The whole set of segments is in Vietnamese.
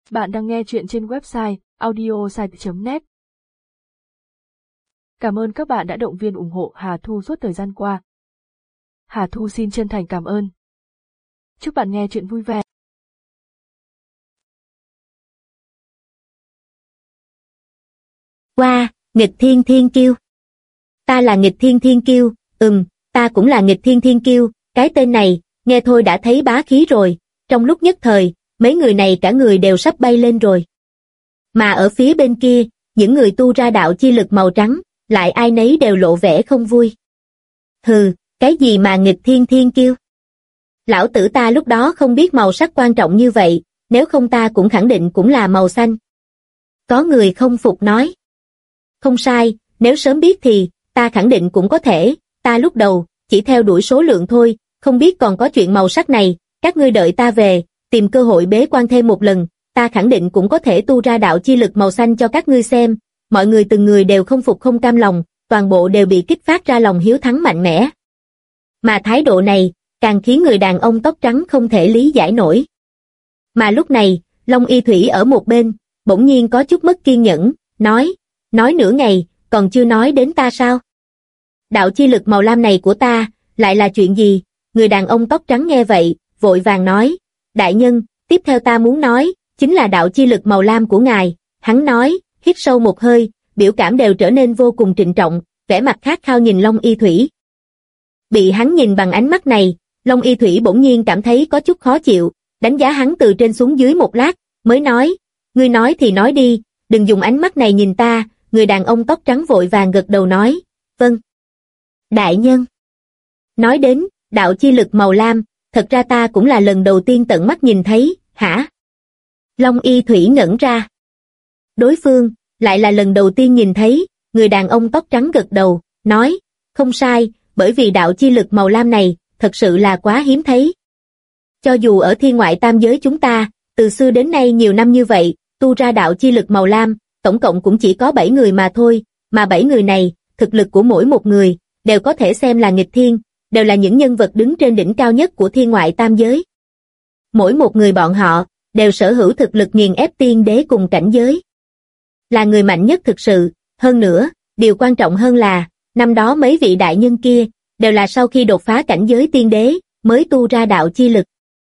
Bạn đang nghe chuyện trên website audiosite.net. Cảm ơn các bạn đã động viên ủng hộ Hà Thu suốt thời gian qua. Hà Thu xin chân thành cảm ơn. Chúc bạn nghe chuyện vui vẻ. Wow, nghịch thiên thiên kiêu. Ta là nghịch thiên thiên kiêu, ta cũng là nghịch thiên thiên kiêu, cái tên này, nghe thôi đã thấy bá khí rồi, trong lúc nhất thời, mấy người này cả người đều sắp bay lên rồi. Mà ở phía bên kia, những người tu ra đạo chi lực màu trắng, lại ai nấy đều lộ vẻ không vui. Hừ, cái gì mà nghịch thiên thiên kiêu? Lão tử ta lúc đó không biết màu sắc quan trọng như vậy, nếu không ta cũng khẳng định cũng là màu xanh. Có người không phục nói. Không sai, nếu sớm biết thì, ta khẳng định cũng có thể, ta lúc đầu, chỉ theo đuổi số lượng thôi, không biết còn có chuyện màu sắc này, các ngươi đợi ta về, tìm cơ hội bế quan thêm một lần, ta khẳng định cũng có thể tu ra đạo chi lực màu xanh cho các ngươi xem. Mọi người từng người đều không phục không cam lòng, toàn bộ đều bị kích phát ra lòng hiếu thắng mạnh mẽ. Mà thái độ này, càng khiến người đàn ông tóc trắng không thể lý giải nổi. Mà lúc này, Long Y Thủy ở một bên, bỗng nhiên có chút mất kiên nhẫn, nói nửa ngày, còn chưa nói đến ta sao? Đạo chi lực màu lam này của ta, lại là chuyện gì? Người đàn ông tóc trắng nghe vậy, vội vàng nói, đại nhân, tiếp theo ta muốn nói, chính là đạo chi lực màu lam của ngài. Hắn nói, hít sâu một hơi, biểu cảm đều trở nên vô cùng trịnh trọng, vẻ mặt khát khao nhìn Long Y Thủy. Bị hắn nhìn bằng ánh mắt này, Long Y Thủy bỗng nhiên cảm thấy có chút khó chịu, đánh giá hắn từ trên xuống dưới một lát, mới nói, ngươi nói thì nói đi, đừng dùng ánh mắt này nhìn ta. Người đàn ông tóc trắng vội vàng gật đầu nói, vâng. Đại nhân. Nói đến, đạo chi lực màu lam, thật ra ta cũng là lần đầu tiên tận mắt nhìn thấy, hả? Long Y Thủy ngẩn ra. Đối phương, lại là lần đầu tiên nhìn thấy, người đàn ông tóc trắng gật đầu, nói, không sai, bởi vì đạo chi lực màu lam này, thật sự là quá hiếm thấy. Cho dù ở thiên ngoại tam giới chúng ta, từ xưa đến nay nhiều năm như vậy, tu ra đạo chi lực màu lam, tổng cộng cũng chỉ có 7 người mà thôi, mà 7 người này, thực lực của mỗi một người, đều có thể xem là nghịch thiên, đều là những nhân vật đứng trên đỉnh cao nhất của thiên ngoại tam giới. Mỗi một người bọn họ, đều sở hữu thực lực nghiền ép tiên đế cùng cảnh giới. Là người mạnh nhất thực sự, hơn nữa, điều quan trọng hơn là, năm đó mấy vị đại nhân kia, đều là sau khi đột phá cảnh giới tiên đế, mới tu ra đạo chi lực.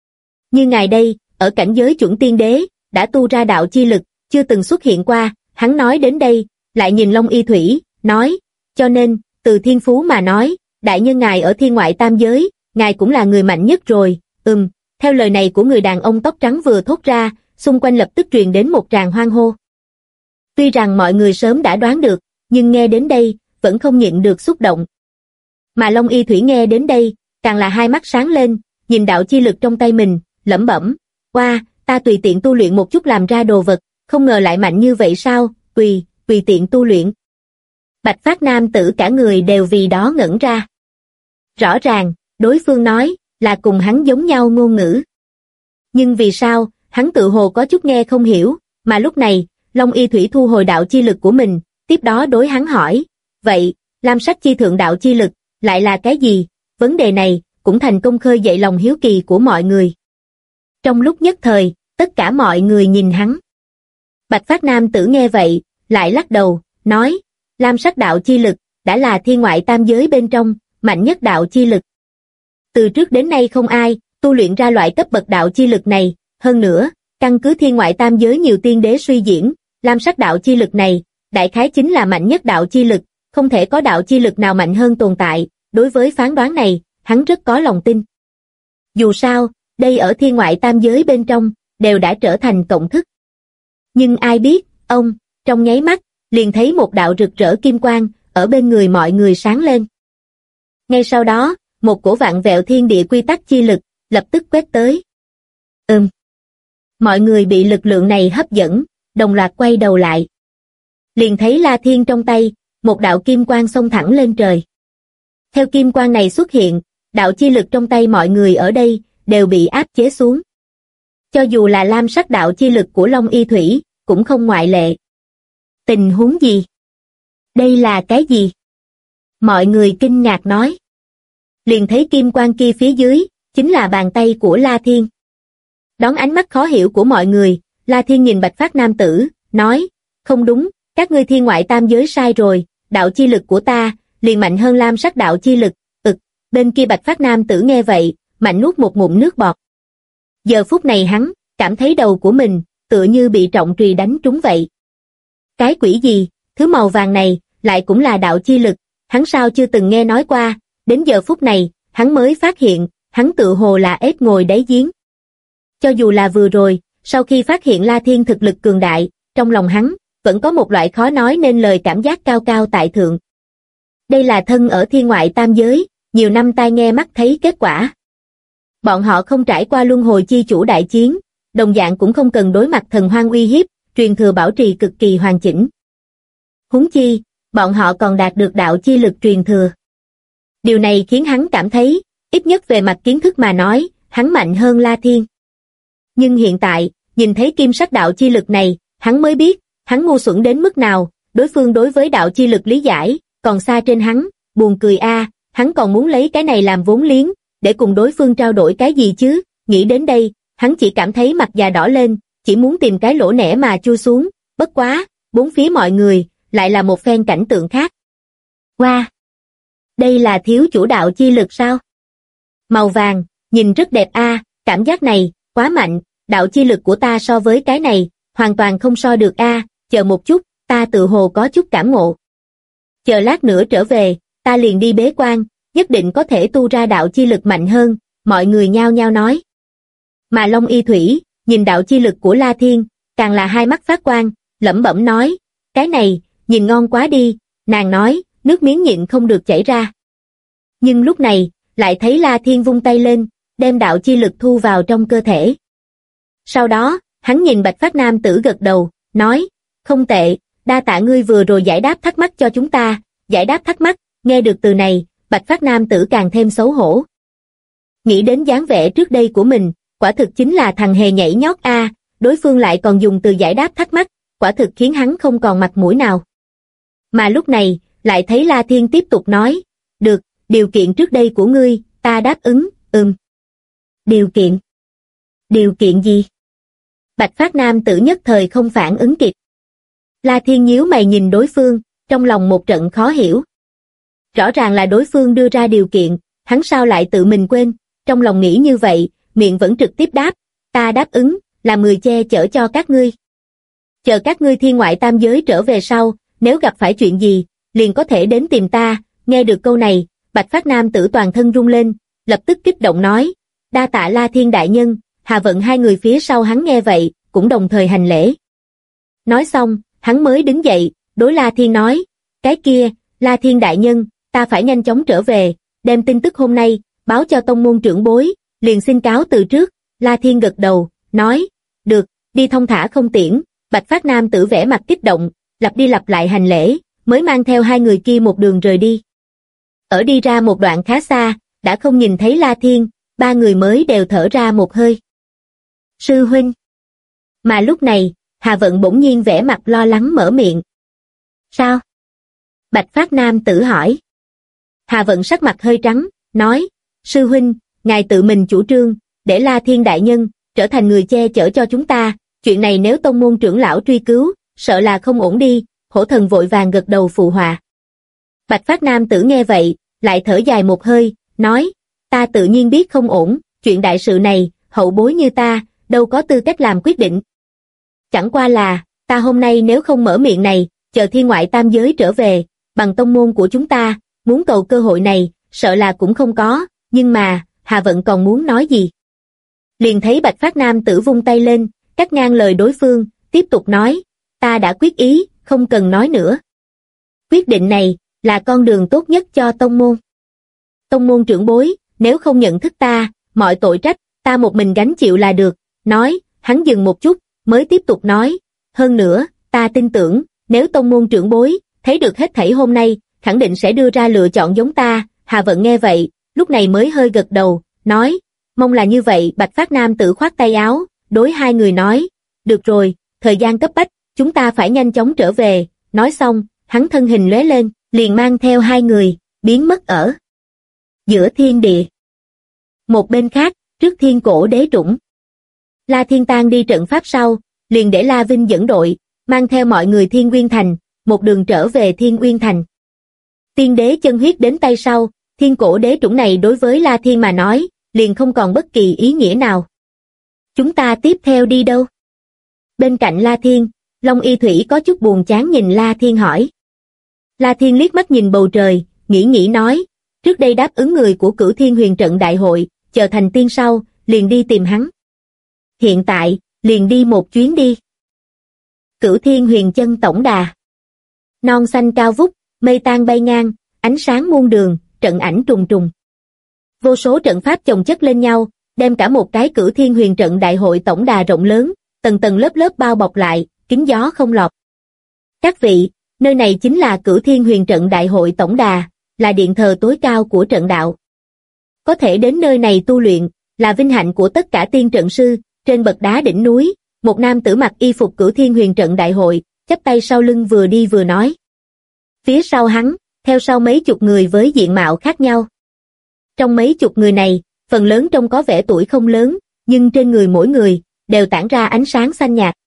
Như ngài đây, ở cảnh giới chuẩn tiên đế, đã tu ra đạo chi lực, chưa từng xuất hiện qua. Hắn nói đến đây, lại nhìn Long Y Thủy, nói, cho nên, từ thiên phú mà nói, đại nhân ngài ở thiên ngoại tam giới, ngài cũng là người mạnh nhất rồi. Theo lời này của người đàn ông tóc trắng vừa thốt ra, xung quanh lập tức truyền đến một tràng hoan hô. Tuy rằng mọi người sớm đã đoán được, nhưng nghe đến đây, vẫn không nhịn được xúc động. Mà Long Y Thủy nghe đến đây, càng là hai mắt sáng lên, nhìn đạo chi lực trong tay mình, lẩm bẩm, wow, ta tùy tiện tu luyện một chút làm ra đồ vật, không ngờ lại mạnh như vậy sao, tùy tiện tu luyện. Bạch phát nam tử cả người đều vì đó ngẩn ra. Rõ ràng, đối phương nói, là cùng hắn giống nhau ngôn ngữ. Nhưng vì sao, hắn tự hồ có chút nghe không hiểu, mà lúc này, Long Y Thủy thu hồi đạo chi lực của mình, tiếp đó đối hắn hỏi, vậy, lam sắc chi thượng đạo chi lực, lại là cái gì? Vấn đề này, cũng thành công khơi dậy lòng hiếu kỳ của mọi người. Trong lúc nhất thời, tất cả mọi người nhìn hắn. Bạch phát nam tử nghe vậy, lại lắc đầu, nói, lam sắc đạo chi lực, đã là thiên ngoại tam giới bên trong, mạnh nhất đạo chi lực. Từ trước đến nay không ai, tu luyện ra loại cấp bậc đạo chi lực này, hơn nữa, căn cứ thiên ngoại tam giới nhiều tiên đế suy diễn, lam sắc đạo chi lực này, đại khái chính là mạnh nhất đạo chi lực, không thể có đạo chi lực nào mạnh hơn tồn tại, đối với phán đoán này, hắn rất có lòng tin. Dù sao, đây ở thiên ngoại tam giới bên trong, đều đã trở thành cộng thức. Nhưng ai biết, trong nháy mắt, liền thấy một đạo rực rỡ kim quang, ở bên người mọi người sáng lên. Ngay sau đó, một cổ vạn vẹo thiên địa quy tắc chi lực, lập tức quét tới. Mọi người bị lực lượng này hấp dẫn, đồng loạt quay đầu lại. Liền thấy La Thiên trong tay, một đạo kim quang xông thẳng lên trời. Theo kim quang này xuất hiện, đạo chi lực trong tay mọi người ở đây, đều bị áp chế xuống. Cho dù là lam sắc đạo chi lực của Long Y Thủy, cũng không ngoại lệ. Tình huống gì? Đây là cái gì? Mọi người kinh ngạc nói. Liền thấy kim quang kia phía dưới, chính là bàn tay của La Thiên. Đón ánh mắt khó hiểu của mọi người, La Thiên nhìn Bạch Phát Nam tử, nói, không đúng, các ngươi thiên ngoại tam giới sai rồi, đạo chi lực của ta, liền mạnh hơn lam sắc đạo chi lực, bên kia Bạch Phát Nam tử nghe vậy, mạnh nuốt một ngụm nước bọt. Giờ phút này hắn, cảm thấy đầu của mình, tựa như bị trọng trùy đánh trúng vậy. Cái quỷ gì, thứ màu vàng này, lại cũng là đạo chi lực, hắn sao chưa từng nghe nói qua, đến giờ phút này, hắn mới phát hiện, hắn tự hồ là ếch ngồi đáy giếng. Cho dù là vừa rồi, sau khi phát hiện La Thiên thực lực cường đại, trong lòng hắn, vẫn có một loại khó nói nên lời cảm giác cao cao tại thượng. Đây là thân ở thiên ngoại tam giới, nhiều năm tai nghe mắt thấy kết quả. Bọn họ không trải qua luân hồi chi chủ đại chiến, đồng dạng cũng không cần đối mặt thần hoang uy hiếp, truyền thừa bảo trì cực kỳ hoàn chỉnh. Huống chi, bọn họ còn đạt được đạo chi lực truyền thừa. Điều này khiến hắn cảm thấy, ít nhất về mặt kiến thức mà nói, hắn mạnh hơn La Thiên. Nhưng hiện tại, nhìn thấy kim sắc đạo chi lực này, hắn mới biết, hắn ngu xuẩn đến mức nào, đối phương đối với đạo chi lực lý giải, còn xa trên hắn, buồn cười a, hắn còn muốn lấy cái này làm vốn liếng, để cùng đối phương trao đổi cái gì chứ, nghĩ đến đây, hắn chỉ cảm thấy mặt già đỏ lên, chỉ muốn tìm cái lỗ nẻ mà chui xuống, bất quá, bốn phía mọi người, lại là một phen cảnh tượng khác. Wow! Đây là thiếu chủ đạo chi lực sao? Màu vàng, nhìn rất đẹp a, cảm giác này, quá mạnh, đạo chi lực của ta so với cái này, hoàn toàn không so được a, chờ một chút, ta tự hồ có chút cảm ngộ. Chờ lát nữa trở về, ta liền đi bế quan, nhất định có thể tu ra đạo chi lực mạnh hơn, mọi người nhao nhao nói. Mà Long Y Thủy, nhìn đạo chi lực của La Thiên, càng là hai mắt phát quang, lẩm bẩm nói, cái này, nhìn ngon quá đi, nàng nói, nước miếng nhịn không được chảy ra. Nhưng lúc này, lại thấy La Thiên vung tay lên, đem đạo chi lực thu vào trong cơ thể. Sau đó, hắn nhìn Bạch Phát Nam tử gật đầu, nói, không tệ, đa tạ ngươi vừa rồi giải đáp thắc mắc cho chúng ta, giải đáp thắc mắc, nghe được từ này, Bạch Phát Nam tử càng thêm xấu hổ. Nghĩ đến dáng vẻ trước đây của mình, quả thực chính là thằng hề nhảy nhót a, đối phương lại còn dùng từ giải đáp thắc mắc, quả thực khiến hắn không còn mặt mũi nào. Mà lúc này, lại thấy La Thiên tiếp tục nói, được, điều kiện trước đây của ngươi, ta đáp ứng, Điều kiện? Điều kiện gì? Bạch Phát Nam tử nhất thời không phản ứng kịp. La Thiên nhíu mày nhìn đối phương, trong lòng một trận khó hiểu. Rõ ràng là đối phương đưa ra điều kiện, hắn sao lại tự mình quên, trong lòng nghĩ như vậy, miệng vẫn trực tiếp đáp, ta đáp ứng, làm người che chở cho các ngươi. Chờ các ngươi thiên ngoại tam giới trở về sau, nếu gặp phải chuyện gì, liền có thể đến tìm ta, nghe được câu này, Bạch Phát Nam tử toàn thân rung lên, lập tức kích động nói, đa tạ La Thiên đại nhân, Hà Vận hai người phía sau hắn nghe vậy, cũng đồng thời hành lễ. Nói xong, hắn mới đứng dậy, đối La Thiên nói, cái kia, La Thiên đại nhân, ta phải nhanh chóng trở về, đem tin tức hôm nay, báo cho tông môn trưởng bối, liền xin cáo từ trước. La Thiên gật đầu, nói, được, đi thong thả không tiễn. Bạch Phát Nam tử vẻ mặt kích động, lặp đi lặp lại hành lễ, mới mang theo hai người kia một đường rời đi. Ở đi ra một đoạn khá xa, đã không nhìn thấy La Thiên, ba người mới đều thở ra một hơi. Sư huynh. Mà lúc này, Hà Vận bỗng nhiên vẻ mặt lo lắng mở miệng. Sao? Bạch Phát Nam tử hỏi. Hà Vận sắc mặt hơi trắng, nói, sư huynh, ngài tự mình chủ trương, để La Thiên đại nhân, trở thành người che chở cho chúng ta, chuyện này nếu tông môn trưởng lão truy cứu, sợ là không ổn đi, hổ thần vội vàng gật đầu phụ họa. Bạch Phát Nam tử nghe vậy, lại thở dài một hơi, nói, ta tự nhiên biết không ổn, chuyện đại sự này, hậu bối như ta, đâu có tư cách làm quyết định. Chẳng qua là, ta hôm nay nếu không mở miệng này, chờ thiên ngoại tam giới trở về, bằng tông môn của chúng ta, muốn cầu cơ hội này, sợ là cũng không có, nhưng mà, Hà Vận còn muốn nói gì? Liền thấy Bạch Phát Nam tử vung tay lên, cắt ngang lời đối phương, tiếp tục nói, ta đã quyết ý, không cần nói nữa. Quyết định này, là con đường tốt nhất cho tông môn. Tông môn trưởng bối, nếu không nhận thức ta, mọi tội trách, ta một mình gánh chịu là được. Nói, hắn dừng một chút, mới tiếp tục nói, hơn nữa, ta tin tưởng, nếu tông môn trưởng bối, thấy được hết thảy hôm nay, khẳng định sẽ đưa ra lựa chọn giống ta. Hà Vận nghe vậy, lúc này mới hơi gật đầu, nói, mong là như vậy. Bạch Phát Nam tử khoát tay áo, đối hai người nói, được rồi, thời gian cấp bách, chúng ta phải nhanh chóng trở về. Nói xong, hắn thân hình lóe lên, liền mang theo hai người, biến mất ở giữa thiên địa. Một bên khác, trước thiên cổ đế trũng, La Thiên Tang đi trận pháp sau, liền để La Vinh dẫn đội, mang theo mọi người Thiên Uyên Thành, một đường trở về Thiên Uyên Thành. Tiên đế chân huyết đến tay sau, thiên cổ đế chủng này đối với La Thiên mà nói, liền không còn bất kỳ ý nghĩa nào. Chúng ta tiếp theo đi đâu? Bên cạnh La Thiên, Long Y Thủy có chút buồn chán nhìn La Thiên hỏi. La Thiên liếc mắt nhìn bầu trời, nghĩ nói, trước đây đáp ứng người của Cửu Thiên Huyền Trận Đại hội, chờ thành tiên sau, liền đi tìm hắn. Hiện tại, liền đi một chuyến đi. Cửu Thiên Huyền Chân Tổng Đà. Non xanh cao vút, mây tan bay ngang, ánh sáng muôn đường, trận ảnh trùng trùng. Vô số trận pháp chồng chất lên nhau, đem cả một cái Cửu Thiên Huyền Trận Đại hội tổng đà rộng lớn, tầng tầng lớp lớp bao bọc lại, kín gió không lọt. Các vị, nơi này chính là Cửu Thiên Huyền Trận Đại hội tổng đà, là điện thờ tối cao của trận đạo. Có thể đến nơi này tu luyện, là vinh hạnh của tất cả tiên trận sư. Trên bậc đá đỉnh núi, một nam tử mặc y phục Cửu Thiên Huyền Trận Đại hội, chắp tay sau lưng vừa đi vừa nói. Phía sau hắn, theo sau mấy chục người với diện mạo khác nhau. Trong mấy chục người này, phần lớn trông có vẻ tuổi không lớn, nhưng trên người mỗi người, đều tản ra ánh sáng xanh nhạt.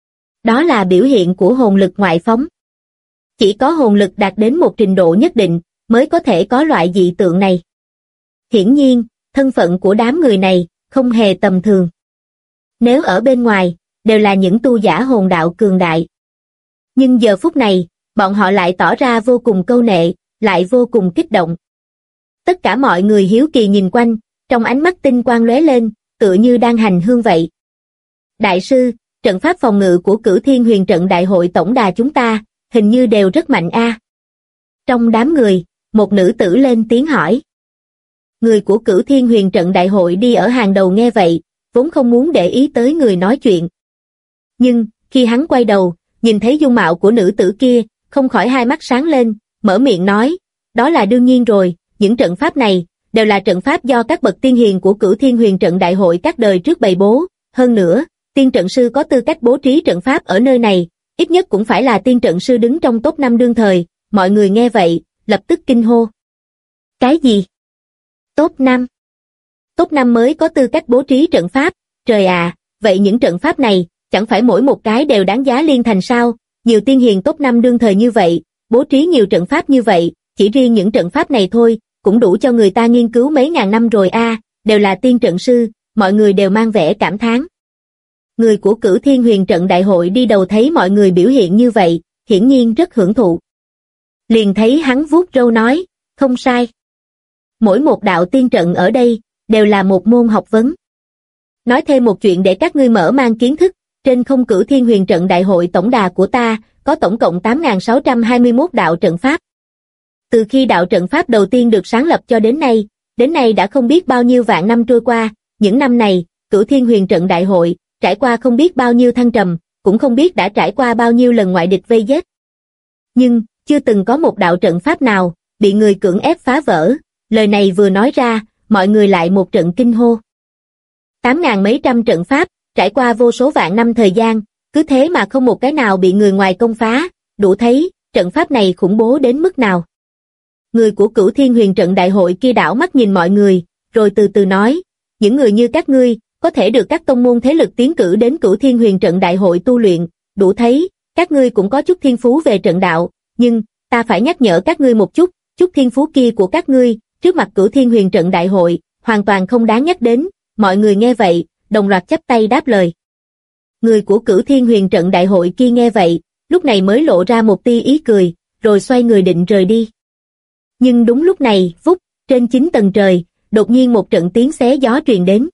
Đó là biểu hiện của hồn lực ngoại phóng. Chỉ có hồn lực đạt đến một trình độ nhất định, mới có thể có loại dị tượng này. Hiển nhiên, thân phận của đám người này, không hề tầm thường. Nếu ở bên ngoài, đều là những tu giả hồn đạo cường đại. Nhưng giờ phút này, bọn họ lại tỏ ra vô cùng câu nệ, lại vô cùng kích động. Tất cả mọi người hiếu kỳ nhìn quanh, trong ánh mắt tinh quang lóe lên, tựa như đang hành hương vậy. Đại sư, trận pháp phòng ngự của Cửu Thiên Huyền Trận Đại hội tổng đà chúng ta, hình như đều rất mạnh a. Trong đám người, một nữ tử lên tiếng hỏi. Người của Cửu Thiên Huyền Trận Đại hội đi ở hàng đầu nghe vậy, vốn không muốn để ý tới người nói chuyện. Nhưng, khi hắn quay đầu, nhìn thấy dung mạo của nữ tử kia, không khỏi hai mắt sáng lên, mở miệng nói, đó là đương nhiên rồi, những trận pháp này, đều là trận pháp do các bậc tiên hiền của Cửu Thiên Huyền Trận Đại hội các đời trước bày bố, hơn nữa, tiên trận sư có tư cách bố trí trận pháp ở nơi này, ít nhất cũng phải là tiên trận sư đứng trong top 5 đương thời, mọi người nghe vậy, lập tức kinh hô. Cái gì? Top 5? Top 5 mới có tư cách bố trí trận pháp, trời à, vậy những trận pháp này, chẳng phải mỗi một cái đều đáng giá liên thành sao, nhiều tiên hiền top 5 đương thời như vậy, bố trí nhiều trận pháp như vậy, chỉ riêng những trận pháp này thôi, cũng đủ cho người ta nghiên cứu mấy ngàn năm rồi a, đều là tiên trận sư, mọi người đều mang vẻ cảm thán. Người của Cửu Thiên Huyền Trận Đại hội đi đầu thấy mọi người biểu hiện như vậy, hiển nhiên rất hưởng thụ. Liền thấy hắn vuốt râu nói, không sai. Mỗi một đạo tiên trận ở đây, đều là một môn học vấn. Nói thêm một chuyện để các ngươi mở mang kiến thức, trên không Cửu Thiên Huyền Trận Đại hội tổng đà của ta, có tổng cộng 8.621 đạo trận pháp. Từ khi đạo trận pháp đầu tiên được sáng lập cho đến nay đã không biết bao nhiêu vạn năm trôi qua, những năm này, Cửu Thiên Huyền Trận Đại hội, trải qua không biết bao nhiêu thăng trầm, cũng không biết đã trải qua bao nhiêu lần ngoại địch vây giết. Nhưng, chưa từng có một đạo trận pháp nào, bị người cưỡng ép phá vỡ, lời này vừa nói ra, mọi người lại một trận kinh hô. 8.000 mấy trăm trận pháp, trải qua vô số vạn năm thời gian, cứ thế mà không một cái nào bị người ngoài công phá, đủ thấy, trận pháp này khủng bố đến mức nào. Người của Cửu Thiên Huyền Trận Đại hội kia đảo mắt nhìn mọi người, rồi từ từ nói, những người như các ngươi, có thể được các tông môn thế lực tiến cử đến Cửu Thiên Huyền Trận Đại hội tu luyện, đủ thấy, các ngươi cũng có chút thiên phú về trận đạo, nhưng, ta phải nhắc nhở các ngươi một chút, chút thiên phú kia của các ngươi, trước mặt Cửu Thiên Huyền Trận Đại hội, hoàn toàn không đáng nhắc đến, mọi người nghe vậy, đồng loạt chắp tay đáp lời. Người của Cửu Thiên Huyền Trận Đại hội kia nghe vậy, lúc này mới lộ ra một tia ý cười, rồi xoay người định rời đi. Nhưng đúng lúc này, vút, trên 9 tầng trời, đột nhiên một trận tiếng xé gió truyền đến.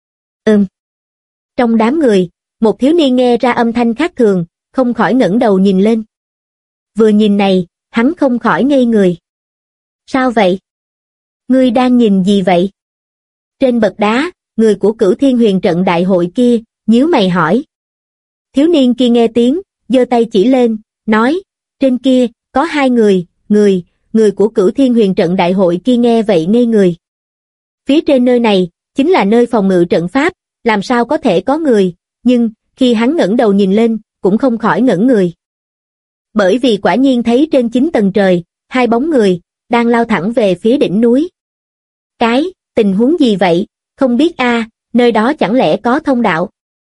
Trong đám người, một thiếu niên nghe ra âm thanh khác thường, không khỏi ngẩng đầu nhìn lên. Vừa nhìn này, hắn không khỏi ngây người. Sao vậy? Ngươi đang nhìn gì vậy? Trên bậc đá, người của Cửu Thiên Huyền Trận Đại hội kia, nhíu mày hỏi. Thiếu niên kia nghe tiếng, giơ tay chỉ lên, nói, trên kia, có 2 người, người của Cửu Thiên Huyền Trận Đại hội kia nghe vậy ngây người. Phía trên nơi này, chính là nơi phòng ngự trận pháp, làm sao có thể có người, nhưng, khi hắn ngẩng đầu nhìn lên, cũng không khỏi ngẩn người. Bởi vì quả nhiên thấy trên 9 tầng trời, 2 bóng người, đang lao thẳng về phía đỉnh núi. Cái, tình huống gì vậy, không biết a, nơi đó chẳng lẽ có thông đạo.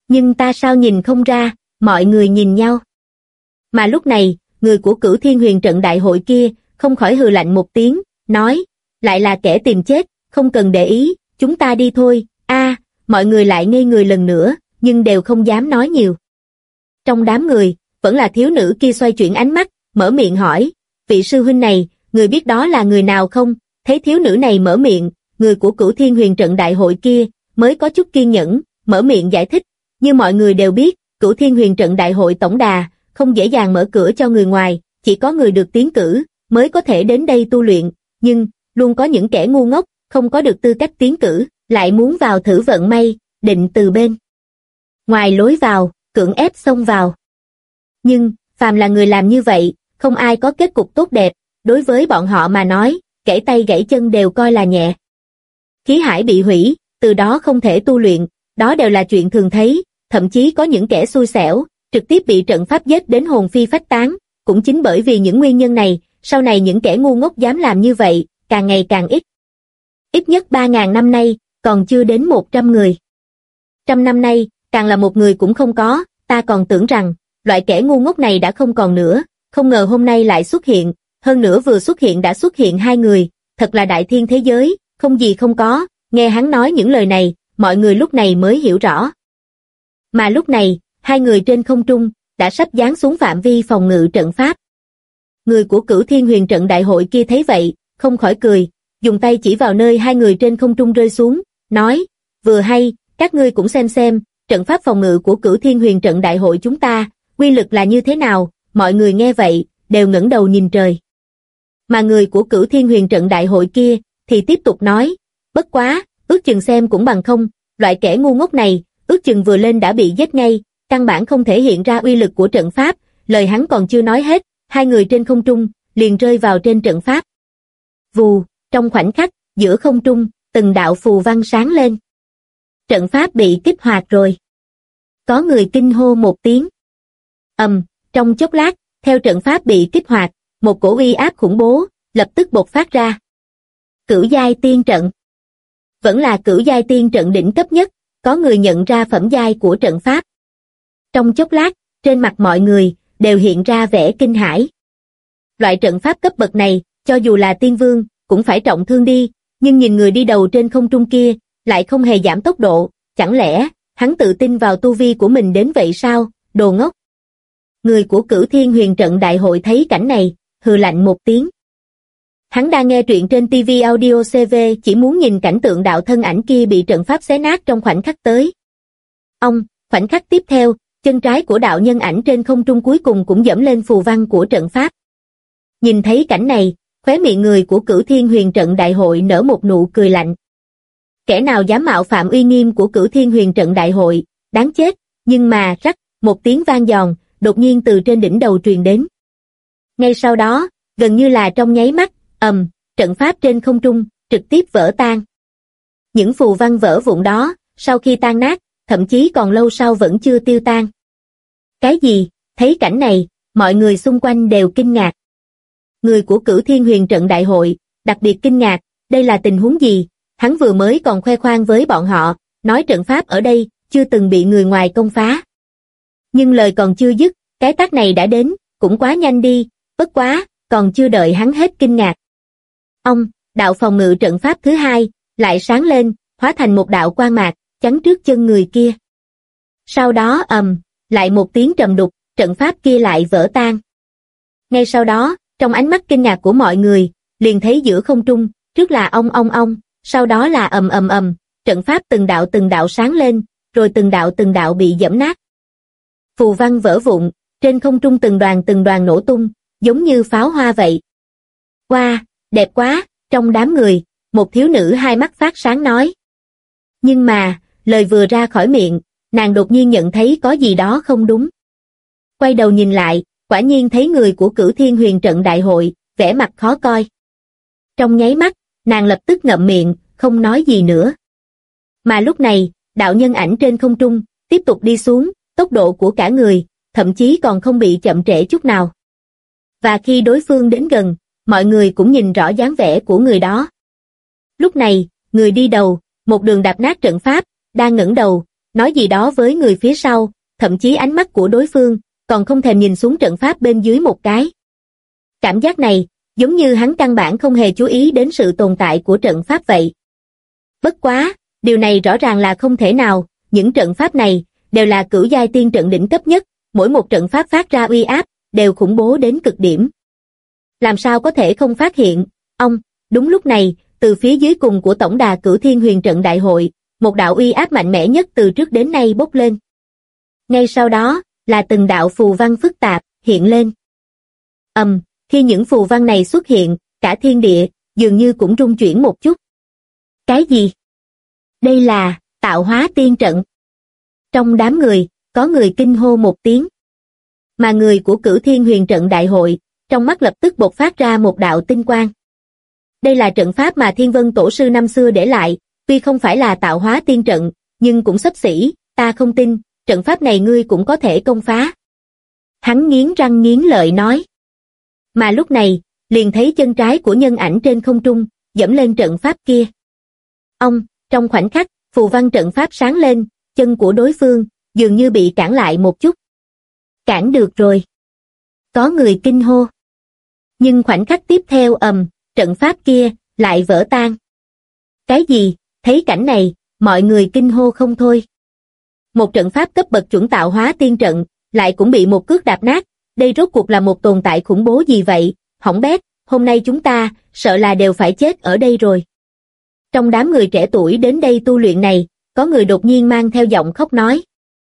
Nhưng ta sao nhìn không ra, mọi người nhìn nhau. Mà lúc này, người của Cửu Thiên Huyền Trận Đại Hội kia, không khỏi hừ lạnh một tiếng, nói, lại là kẻ tìm chết, không cần để ý, chúng ta đi thôi. Mọi người lại ngây người lần nữa, nhưng đều không dám nói nhiều. Trong đám người, vẫn là thiếu nữ kia xoay chuyển ánh mắt, mở miệng hỏi, vị sư huynh này, người biết đó là người nào không? Thấy thiếu nữ này mở miệng, người của Cửu Thiên Huyền Trận Đại Hội kia, mới có chút kiên nhẫn, mở miệng giải thích, như mọi người đều biết, Cửu Thiên Huyền Trận Đại Hội tổng đà, không dễ dàng mở cửa cho người ngoài, chỉ có người được tiến cử, mới có thể đến đây tu luyện, nhưng, luôn có những kẻ ngu ngốc, không có được tư cách tiến cử, lại muốn vào thử vận may, định từ bên ngoài lối vào, cưỡng ép xông vào. Nhưng, phàm là người làm như vậy, không ai có kết cục tốt đẹp, đối với bọn họ mà nói, gãy tay gãy chân đều coi là nhẹ. Khí hải bị hủy, từ đó không thể tu luyện, đó đều là chuyện thường thấy, thậm chí có những kẻ xui xẻo, trực tiếp bị trận pháp giết đến hồn phi phách tán, cũng chính bởi vì những nguyên nhân này, sau này những kẻ ngu ngốc dám làm như vậy, càng ngày càng ít. Ít nhất 3.000 năm nay, còn chưa đến 100 người. 100 năm nay, càng là một người cũng không có, ta còn tưởng rằng, loại kẻ ngu ngốc này đã không còn nữa, không ngờ hôm nay lại xuất hiện, hơn nữa vừa xuất hiện đã xuất hiện 2 người, thật là đại thiên thế giới, không gì không có, nghe hắn nói những lời này, mọi người lúc này mới hiểu rõ. Mà lúc này, 2 người trên không trung, đã sắp giáng xuống phạm vi phòng ngự trận pháp. Người của Cửu Thiên Huyền Trận Đại Hội kia thấy vậy, không khỏi cười, dùng tay chỉ vào nơi 2 người trên không trung rơi xuống, nói, vừa hay, các ngươi cũng xem, trận pháp phòng ngự của Cửu Thiên Huyền Trận Đại Hội chúng ta, quy lực là như thế nào, mọi người nghe vậy, đều ngẩng đầu nhìn trời. Mà người của Cửu Thiên Huyền Trận Đại Hội kia, thì tiếp tục nói, bất quá, ước chừng xem cũng bằng không, loại kẻ ngu ngốc này, ước chừng vừa lên đã bị giết ngay, căn bản không thể hiện ra uy lực của trận pháp, lời hắn còn chưa nói hết, 2 người trên không trung, liền rơi vào trên trận pháp. Vù, trong khoảnh khắc, giữa không trung, từng đạo phù văn sáng lên. Trận pháp bị kích hoạt rồi. Có người kinh hô một tiếng. Trong chốc lát, theo trận pháp bị kích hoạt, một cổ uy áp khủng bố, lập tức bộc phát ra. Cửu giai tiên trận. Vẫn là cửu giai tiên trận đỉnh cấp nhất, có người nhận ra phẩm giai của trận pháp. Trong chốc lát, trên mặt mọi người, đều hiện ra vẻ kinh hãi. Loại trận pháp cấp bậc này, cho dù là tiên vương, cũng phải trọng thương đi, nhưng nhìn người đi đầu trên không trung kia, lại không hề giảm tốc độ, chẳng lẽ, hắn tự tin vào tu vi của mình đến vậy sao, đồ ngốc. Người của Cửu Thiên Huyền Trận Đại Hội thấy cảnh này, hừ lạnh một tiếng. Hắn đang nghe truyện trên TV Audio CV, chỉ muốn nhìn cảnh tượng đạo thân ảnh kia bị trận pháp xé nát trong khoảnh khắc tới. Khoảnh khắc tiếp theo, chân trái của đạo nhân ảnh trên không trung cuối cùng cũng dẫm lên phù văn của trận pháp. Nhìn thấy cảnh này, khóe miệng người của Cửu Thiên Huyền Trận Đại Hội nở một nụ cười lạnh. Kẻ nào dám mạo phạm uy nghiêm của Cửu Thiên Huyền Trận Đại Hội, đáng chết, nhưng mà rắc, một tiếng vang giòn, đột nhiên từ trên đỉnh đầu truyền đến. Ngay sau đó, gần như là trong nháy mắt, trận pháp trên không trung, trực tiếp vỡ tan. Những phù văn vỡ vụn đó, sau khi tan nát, thậm chí còn lâu sau vẫn chưa tiêu tan. Cái gì? Thấy cảnh này, mọi người xung quanh đều kinh ngạc. Người của Cửu Thiên Huyền Trận Đại Hội, đặc biệt kinh ngạc, đây là tình huống gì? Hắn vừa mới còn khoe khoang với bọn họ, nói trận pháp ở đây, chưa từng bị người ngoài công phá. Nhưng lời còn chưa dứt, cái tát này đã đến, cũng quá nhanh đi, bất quá, còn chưa đợi hắn hết kinh ngạc. Đạo phòng ngự trận pháp thứ 2, lại sáng lên, hóa thành một đạo quang mạc, chắn trước chân người kia. Sau đó lại một tiếng trầm đục, trận pháp kia lại vỡ tan. Ngay sau đó, trong ánh mắt kinh ngạc của mọi người, liền thấy giữa không trung, trước là ong, sau đó là trận pháp từng đạo sáng lên, rồi từng đạo bị giẫm nát. Phù văn vỡ vụn, trên không trung từng đoàn nổ tung, giống như pháo hoa vậy. Wow, đẹp quá, trong đám người, một thiếu nữ hai mắt phát sáng nói. Nhưng mà, lời vừa ra khỏi miệng, nàng đột nhiên nhận thấy có gì đó không đúng. Quay đầu nhìn lại, quả nhiên thấy người của Cửu Thiên Huyền Trận Đại Hội, vẻ mặt khó coi. Trong nháy mắt, nàng lập tức ngậm miệng, không nói gì nữa. Mà lúc này, đạo nhân ảnh trên không trung, tiếp tục đi xuống, tốc độ của cả người, thậm chí còn không bị chậm trễ chút nào. Và khi đối phương đến gần, mọi người cũng nhìn rõ dáng vẻ của người đó. Lúc này, người đi đầu, một đường đạp nát trận pháp, đang ngẩng đầu, nói gì đó với người phía sau, thậm chí ánh mắt của đối phương, còn không thèm nhìn xuống trận pháp bên dưới một cái. Cảm giác này, giống như hắn căn bản không hề chú ý đến sự tồn tại của trận pháp vậy. Bất quá, điều này rõ ràng là không thể nào, những trận pháp này, đều là cửu giai tiên trận đỉnh cấp nhất, mỗi một trận pháp phát ra uy áp, đều khủng bố đến cực điểm. Làm sao có thể không phát hiện, đúng lúc này, từ phía dưới cùng của tổng đà Cửu Thiên Huyền Trận Đại Hội, một đạo uy áp mạnh mẽ nhất từ trước đến nay bốc lên. Ngay sau đó, là từng đạo phù văn phức tạp, hiện lên. Khi những phù văn này xuất hiện, cả thiên địa, dường như cũng rung chuyển một chút. Cái gì? Đây là, tạo hóa tiên trận. Trong đám người, có người kinh hô một tiếng. Mà người của Cửu Thiên Huyền Trận Đại Hội, trong mắt lập tức bộc phát ra một đạo tinh quang. Đây là trận pháp mà Thiên Vân Tổ sư năm xưa để lại, tuy không phải là tạo hóa tiên trận, nhưng cũng xấp xỉ, ta không tin, trận pháp này ngươi cũng có thể công phá. Hắn nghiến răng nghiến lợi nói. Mà lúc này, liền thấy chân trái của nhân ảnh trên không trung, dẫm lên trận pháp kia. Trong khoảnh khắc, phù văn trận pháp sáng lên, chân của đối phương, dường như bị cản lại một chút. Cản được rồi. Có người kinh hô. Nhưng khoảnh khắc tiếp theo trận pháp kia, lại vỡ tan. Cái gì? Thấy cảnh này, mọi người kinh hô không thôi. Một trận pháp cấp bậc chuẩn tạo hóa tiên trận, lại cũng bị một cước đạp nát, đây rốt cuộc là một tồn tại khủng bố gì vậy, hỏng bét, hôm nay chúng ta, sợ là đều phải chết ở đây rồi. Trong đám người trẻ tuổi đến đây tu luyện này, có người đột nhiên mang theo giọng khóc nói.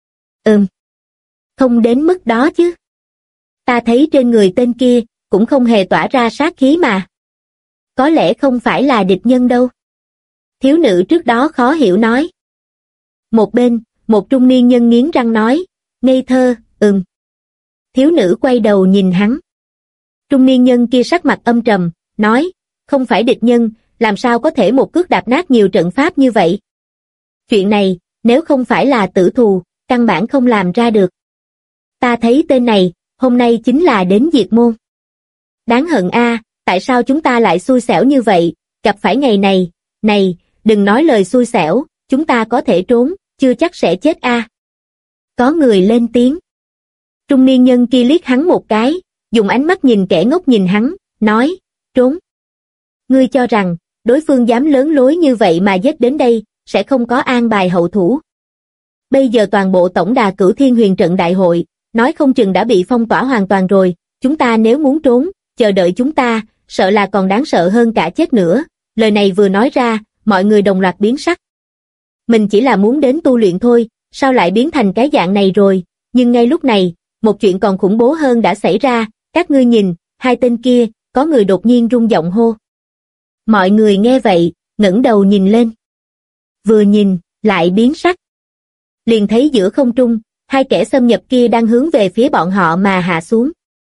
Không đến mức đó chứ. Ta thấy trên người tên kia, cũng không hề tỏa ra sát khí mà. Có lẽ không phải là địch nhân đâu. Thiếu nữ trước đó khó hiểu nói. Một bên, một trung niên nhân nghiến răng nói, ngây thơ, Thiếu nữ quay đầu nhìn hắn. Trung niên nhân kia sắc mặt âm trầm, nói, không phải địch nhân, làm sao có thể một cước đạp nát nhiều trận pháp như vậy? Chuyện này, nếu không phải là tử thù, căn bản không làm ra được. Ta thấy tên này, hôm nay chính là đến diệt môn. Đáng hận a, tại sao chúng ta lại xui xẻo như vậy, gặp phải ngày này, đừng nói lời xui xẻo, chúng ta có thể trốn, chưa chắc sẽ chết a. Có người lên tiếng. Trung niên nhân kia liếc hắn một cái, dùng ánh mắt nhìn kẻ ngốc nhìn hắn, nói, trốn. Ngươi cho rằng, đối phương dám lớn lối như vậy mà giết đến đây, sẽ không có an bài hậu thủ. Bây giờ toàn bộ tổng đà Cửu Thiên Huyền Trận Đại Hội, nói không chừng đã bị phong tỏa hoàn toàn rồi, chúng ta nếu muốn trốn, chờ đợi chúng ta, sợ là còn đáng sợ hơn cả chết nữa. Lời này vừa nói ra, mọi người đồng loạt biến sắc. Mình chỉ là muốn đến tu luyện thôi, sao lại biến thành cái dạng này rồi, nhưng ngay lúc này, một chuyện còn khủng bố hơn đã xảy ra, các ngươi nhìn, hai tên kia, có người đột nhiên rung giọng hô. Mọi người nghe vậy, ngẩng đầu nhìn lên. Vừa nhìn, lại biến sắc. Liền thấy giữa không trung, hai kẻ xâm nhập kia đang hướng về phía bọn họ mà hạ xuống.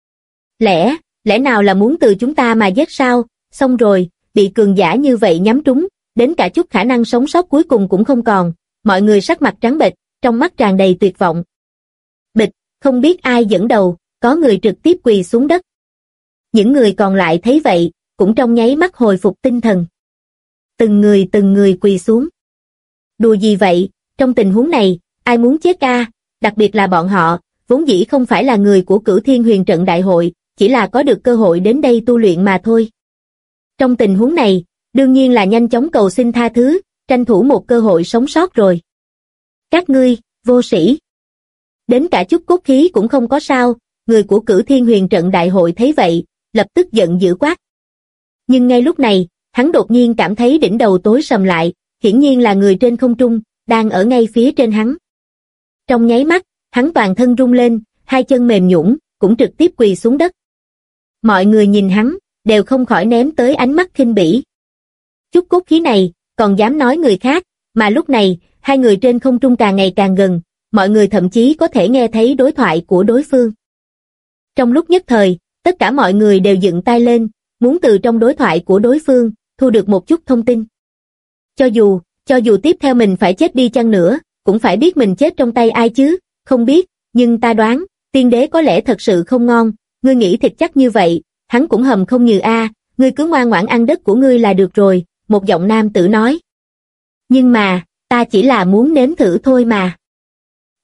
Lẽ nào là muốn từ chúng ta mà giết sao, xong rồi, bị cường giả như vậy nhắm trúng, đến cả chút khả năng sống sót cuối cùng cũng không còn, mọi người sắc mặt trắng bệch, trong mắt tràn đầy tuyệt vọng. Bịch, không biết ai dẫn đầu, có người trực tiếp quỳ xuống đất. Những người còn lại thấy vậy, cũng trong nháy mắt hồi phục tinh thần. Từng người quỳ xuống. Đùa gì vậy, trong tình huống này, ai muốn chết a, đặc biệt là bọn họ, vốn dĩ không phải là người của Cửu Thiên Huyền Trận Đại Hội, chỉ là có được cơ hội đến đây tu luyện mà thôi. Trong tình huống này, đương nhiên là nhanh chóng cầu xin tha thứ, tranh thủ một cơ hội sống sót rồi. Các ngươi, vô sĩ. Đến cả chút cốt khí cũng không có sao, người của Cửu Thiên Huyền Trận Đại Hội thấy vậy, lập tức giận dữ quát. Nhưng ngay lúc này, hắn đột nhiên cảm thấy đỉnh đầu tối sầm lại, hiển nhiên là người trên không trung, đang ở ngay phía trên hắn. Trong nháy mắt, hắn toàn thân rung lên, hai chân mềm nhũn, cũng trực tiếp quỳ xuống đất. Mọi người nhìn hắn, đều không khỏi ném tới ánh mắt khinh bỉ. Chút cốt khí này, còn dám nói người khác, mà lúc này, hai người trên không trung càng ngày càng gần, mọi người thậm chí có thể nghe thấy đối thoại của đối phương. Trong lúc nhất thời, tất cả mọi người đều dựng tai lên, muốn từ trong đối thoại của đối phương, thu được một chút thông tin. Cho dù tiếp theo mình phải chết đi chăng nữa, cũng phải biết mình chết trong tay ai chứ, không biết, nhưng ta đoán, tiên đế có lẽ thật sự không ngon, ngươi nghĩ thịt chắc như vậy, hắn cũng hầm không nhừ a, ngươi cứ ngoan ngoãn ăn đất của ngươi là được rồi, một giọng nam tử nói. Nhưng mà, ta chỉ là muốn nếm thử thôi mà.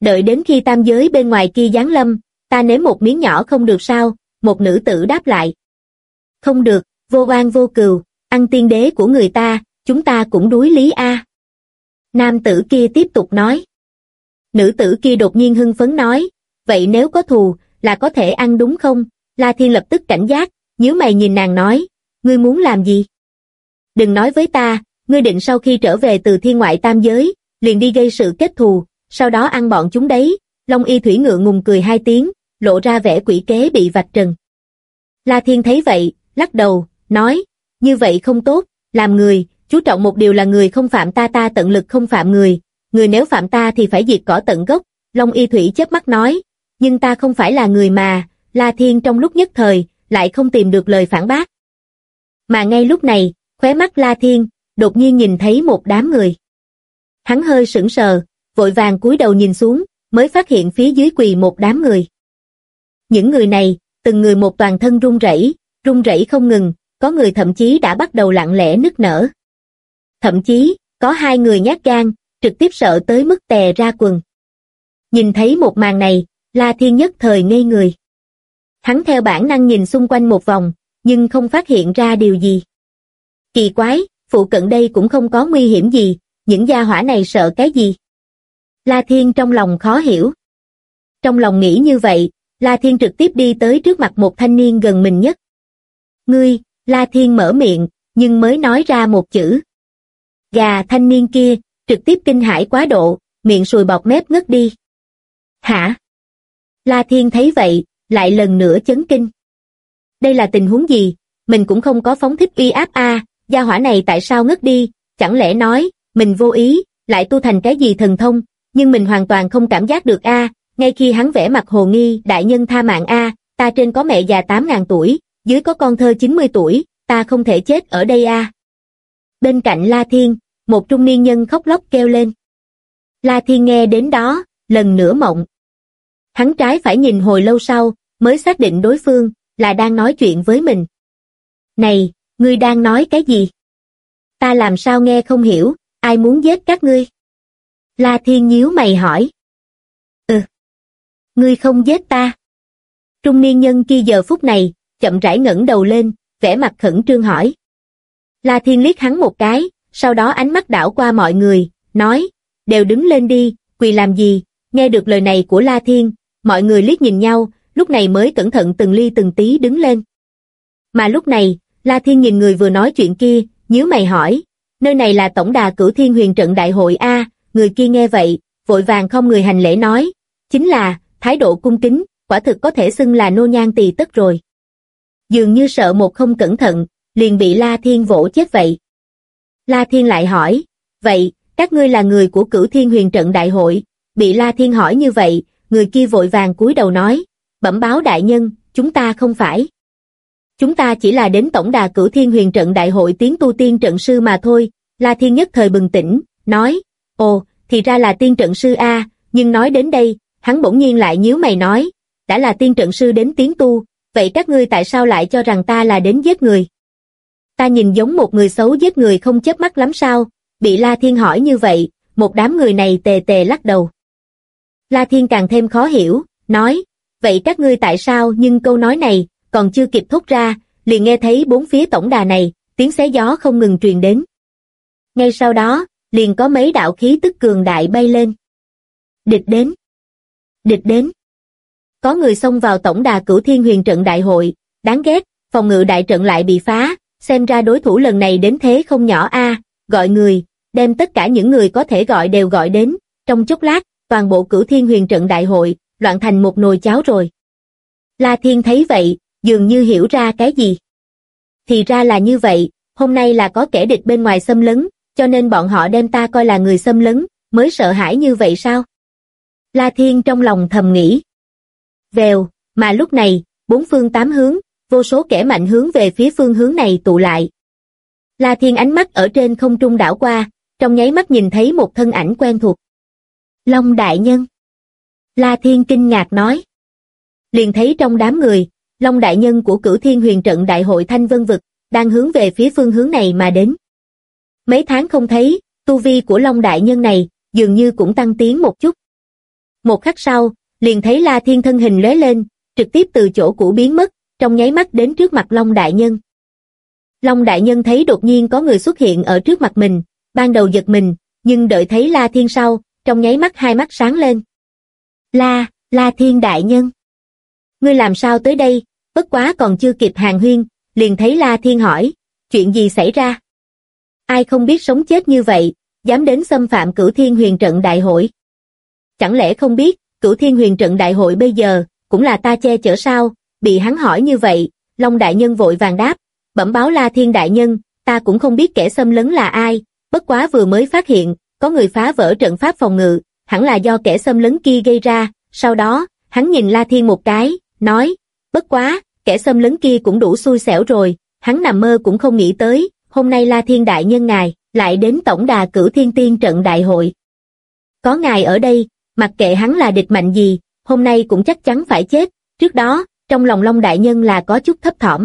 Đợi đến khi tam giới bên ngoài kia giáng lâm, ta nếm một miếng nhỏ không được sao? Một nữ tử đáp lại. Không được, vô oan vô cừu, ăn tiên đế của người ta, chúng ta cũng đuối lý a. Nam tử kia tiếp tục nói. Nữ tử kia đột nhiên hưng phấn nói, vậy nếu có thù, là có thể ăn đúng không? La Thiên lập tức cảnh giác, nhíu mày nhìn nàng nói, ngươi muốn làm gì? Đừng nói với ta, ngươi định sau khi trở về từ thiên ngoại tam giới, liền đi gây sự kết thù, sau đó ăn bọn chúng đấy. Long Y Thủy ngượng ngùng cười hai tiếng, lộ ra vẻ quỷ kế bị vạch trần. La Thiên thấy vậy, lắc đầu, nói, như vậy không tốt, làm người, chú trọng một điều là người không phạm ta, ta tận lực không phạm người, người nếu phạm ta thì phải diệt cỏ tận gốc. Long Y Thủy chớp mắt nói, nhưng ta không phải là người mà. La Thiên trong lúc nhất thời, lại không tìm được lời phản bác. Mà ngay lúc này, khóe mắt La Thiên, đột nhiên nhìn thấy một đám người. Hắn hơi sững sờ, vội vàng cúi đầu nhìn xuống, mới phát hiện phía dưới quỳ một đám người. Những người này, từng người một toàn thân run rẩy không ngừng, có người thậm chí đã bắt đầu lặng lẽ nức nở. Thậm chí, có hai người nhát gan, trực tiếp sợ tới mức tè ra quần. Nhìn thấy một màn này, La Thiên nhất thời ngây người. Hắn theo bản năng nhìn xung quanh một vòng, nhưng không phát hiện ra điều gì. Kỳ quái, phụ cận đây cũng không có nguy hiểm gì, những gia hỏa này sợ cái gì? La Thiên trong lòng khó hiểu. Trong lòng nghĩ như vậy, La Thiên trực tiếp đi tới trước mặt một thanh niên gần mình nhất. Ngươi, La Thiên mở miệng, nhưng mới nói ra một chữ. Gà, thanh niên kia, trực tiếp kinh hãi quá độ, miệng sùi bọt mép ngất đi. Hả? La Thiên thấy vậy, lại lần nữa chấn kinh. Đây là tình huống gì? Mình cũng không có phóng thích uy áp a, gia hỏa này tại sao ngất đi? Chẳng lẽ nói, mình vô ý, lại tu thành cái gì thần thông, nhưng mình hoàn toàn không cảm giác được a. Ngay khi hắn vẻ mặt hồ nghi, đại nhân tha mạng a, ta trên có mẹ già 8.000 tuổi, dưới có con thơ 90 tuổi, ta không thể chết ở đây a. Bên cạnh La Thiên, một trung niên nhân khóc lóc kêu lên. La Thiên nghe đến đó, lần nữa mộng. Hắn trái phải nhìn hồi lâu sau, mới xác định đối phương là đang nói chuyện với mình. Này, ngươi đang nói cái gì? Ta làm sao nghe không hiểu, ai muốn giết các ngươi? La Thiên nhíu mày hỏi. Ngươi không giết ta. Trung niên nhân kia giờ phút này, chậm rãi ngẩng đầu lên, vẻ mặt khẩn trương hỏi. La Thiên liếc hắn một cái, sau đó ánh mắt đảo qua mọi người, nói, đều đứng lên đi, quỳ làm gì? Nghe được lời này của La Thiên, mọi người liếc nhìn nhau, lúc này mới cẩn thận từng ly từng tí đứng lên. Mà lúc này, La Thiên nhìn người vừa nói chuyện kia, nhíu mày hỏi, nơi này là tổng đà Cửu Thiên Huyền Trận Đại hội a. Người kia nghe vậy, vội vàng không người hành lễ nói, chính là, thái độ cung kính, quả thực có thể xưng là nô nhan tỳ tất rồi. Dường như sợ một không cẩn thận, liền bị La Thiên vỗ chết vậy. La Thiên lại hỏi, vậy, các ngươi là người của Cửu Thiên Huyền Trận Đại hội? Bị La Thiên hỏi như vậy, người kia vội vàng cúi đầu nói, bẩm báo đại nhân, chúng ta không phải. Chúng ta chỉ là đến tổng đà Cửu Thiên Huyền Trận Đại hội tiến tu tiên trận sư mà thôi. La Thiên nhất thời bừng tỉnh, nói, ồ, thì ra là tiên trận sư a. Nhưng nói đến đây, hắn bỗng nhiên lại nhíu mày nói, đã là tiên trận sư đến tiến tu, vậy các ngươi tại sao lại cho rằng ta là đến giết người? Ta nhìn giống một người xấu giết người không chớp mắt lắm sao? Bị La Thiên hỏi như vậy, một đám người này tề tề lắc đầu. La Thiên càng thêm khó hiểu, nói, vậy các ngươi tại sao? Nhưng câu nói này, còn chưa kịp thốt ra, liền nghe thấy bốn phía tổng đà này, tiếng xé gió không ngừng truyền đến. Ngay sau đó, liền có mấy đạo khí tức cường đại bay lên. Địch đến! Địch đến! Có người xông vào tổng đà Cửu Thiên Huyền Trận Đại hội, đáng ghét, phòng ngự đại trận lại bị phá, xem ra đối thủ lần này đến thế không nhỏ a. Gọi người, đem tất cả những người có thể gọi đều gọi đến, trong chốc lát, toàn bộ Cửu Thiên Huyền Trận Đại hội, loạn thành một nồi cháo rồi. La Thiên thấy vậy, dường như hiểu ra cái gì. Thì ra là như vậy, hôm nay là có kẻ địch bên ngoài xâm lấn, cho nên bọn họ đem ta coi là người xâm lấn, mới sợ hãi như vậy sao? La Thiên trong lòng thầm nghĩ. Vèo, mà lúc này, bốn phương tám hướng, vô số kẻ mạnh hướng về phía phương hướng này tụ lại. La Thiên ánh mắt ở trên không trung đảo qua, trong nháy mắt nhìn thấy một thân ảnh quen thuộc. Long đại nhân. La Thiên kinh ngạc nói. Liền thấy trong đám người, Long đại nhân của Cửu Thiên Huyền Trận Đại hội Thanh Vân Vực, đang hướng về phía phương hướng này mà đến. Mấy tháng không thấy, tu vi của Long đại nhân này, dường như cũng tăng tiến một chút. Một khắc sau, liền thấy La Thiên thân hình lóe lên, trực tiếp từ chỗ cũ biến mất, trong nháy mắt đến trước mặt Long đại nhân. Long đại nhân thấy đột nhiên có người xuất hiện ở trước mặt mình, ban đầu giật mình, nhưng đợi thấy La Thiên sau, trong nháy mắt hai mắt sáng lên. La Thiên đại nhân. Ngươi làm sao tới đây? Bất quá còn chưa kịp hàn huyên, liền thấy La Thiên hỏi, chuyện gì xảy ra? Ai không biết sống chết như vậy, dám đến xâm phạm Cửu Thiên Huyền Trận Đại hội? Chẳng lẽ không biết, Cửu Thiên Huyền Trận Đại hội bây giờ, cũng là ta che chở sao? Bị hắn hỏi như vậy, Long đại nhân vội vàng đáp, bẩm báo La Thiên đại nhân, ta cũng không biết kẻ xâm lấn là ai, bất quá vừa mới phát hiện, có người phá vỡ trận pháp phòng ngự, hẳn là do kẻ xâm lấn kia gây ra. Sau đó, hắn nhìn La Thiên một cái, nói, bất quá, kẻ xâm lấn kia cũng đủ xui xẻo rồi, hắn nằm mơ cũng không nghĩ tới, hôm nay La Thiên đại nhân ngài, lại đến tổng đà Cửu Thiên Tiên Trận Đại hội. Có ngài ở đây, mặc kệ hắn là địch mạnh gì, hôm nay cũng chắc chắn phải chết, trước đó, trong lòng Long đại nhân là có chút thấp thỏm.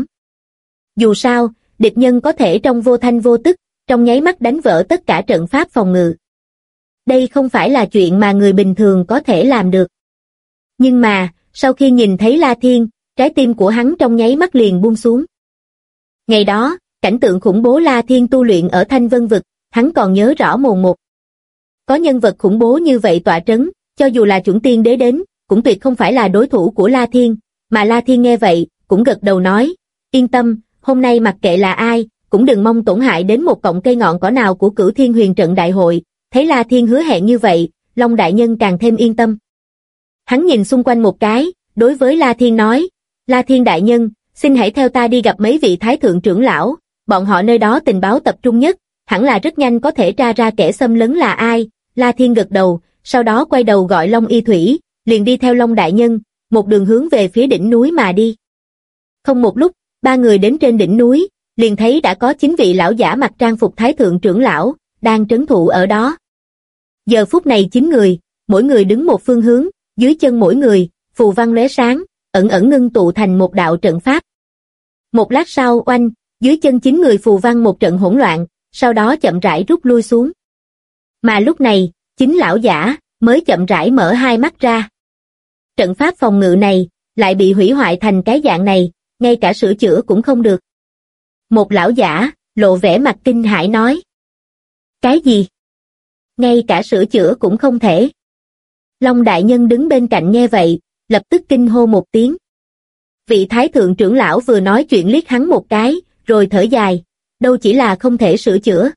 Dù sao, địch nhân có thể trong vô thanh vô tức, trong nháy mắt đánh vỡ tất cả trận pháp phòng ngự. Đây không phải là chuyện mà người bình thường có thể làm được. Nhưng mà, sau khi nhìn thấy La Thiên, trái tim của hắn trong nháy mắt liền buông xuống. Ngày đó, cảnh tượng khủng bố La Thiên tu luyện ở Thanh Vân Vực, hắn còn nhớ rõ mồn một. Có nhân vật khủng bố như vậy tọa trấn, cho dù là chuẩn tiên đế đến, cũng tuyệt không phải là đối thủ của La Thiên, mà La Thiên nghe vậy, cũng gật đầu nói, yên tâm, hôm nay mặc kệ là ai, cũng đừng mong tổn hại đến một cọng cây ngọn cỏ nào của Cửu Thiên Huyền Trận Đại hội. Thấy La Thiên hứa hẹn như vậy, Long đại nhân càng thêm yên tâm. Hắn nhìn xung quanh một cái, đối với La Thiên nói, La Thiên đại nhân, xin hãy theo ta đi gặp mấy vị thái thượng trưởng lão, bọn họ nơi đó tình báo tập trung nhất, hẳn là rất nhanh có thể tra ra kẻ xâm lấn là ai. La Thiên gật đầu, sau đó quay đầu gọi Long Y Thủy, liền đi theo Long đại nhân, một đường hướng về phía đỉnh núi mà đi. Không một lúc, ba người đến trên đỉnh núi, liền thấy đã có 9 vị lão giả mặc trang phục thái thượng trưởng lão, đang trấn thủ ở đó. Giờ phút này 9 người, mỗi người đứng một phương hướng, dưới chân mỗi người, phù văn lóe sáng, ẩn ẩn ngưng tụ thành một đạo trận pháp. Một lát sau oanh, dưới chân 9 người phù văn một trận hỗn loạn, sau đó chậm rãi rút lui xuống. Mà lúc này, 9 lão giả, mới chậm rãi mở hai mắt ra. Trận pháp phòng ngự này, lại bị hủy hoại thành cái dạng này, ngay cả sửa chữa cũng không được. Một lão giả, lộ vẻ mặt kinh hãi nói. Cái gì? Ngay cả sửa chữa cũng không thể. Long đại nhân đứng bên cạnh nghe vậy, lập tức kinh hô một tiếng. Vị thái thượng trưởng lão vừa nói chuyện liếc hắn một cái, rồi thở dài, đâu chỉ là không thể sửa chữa.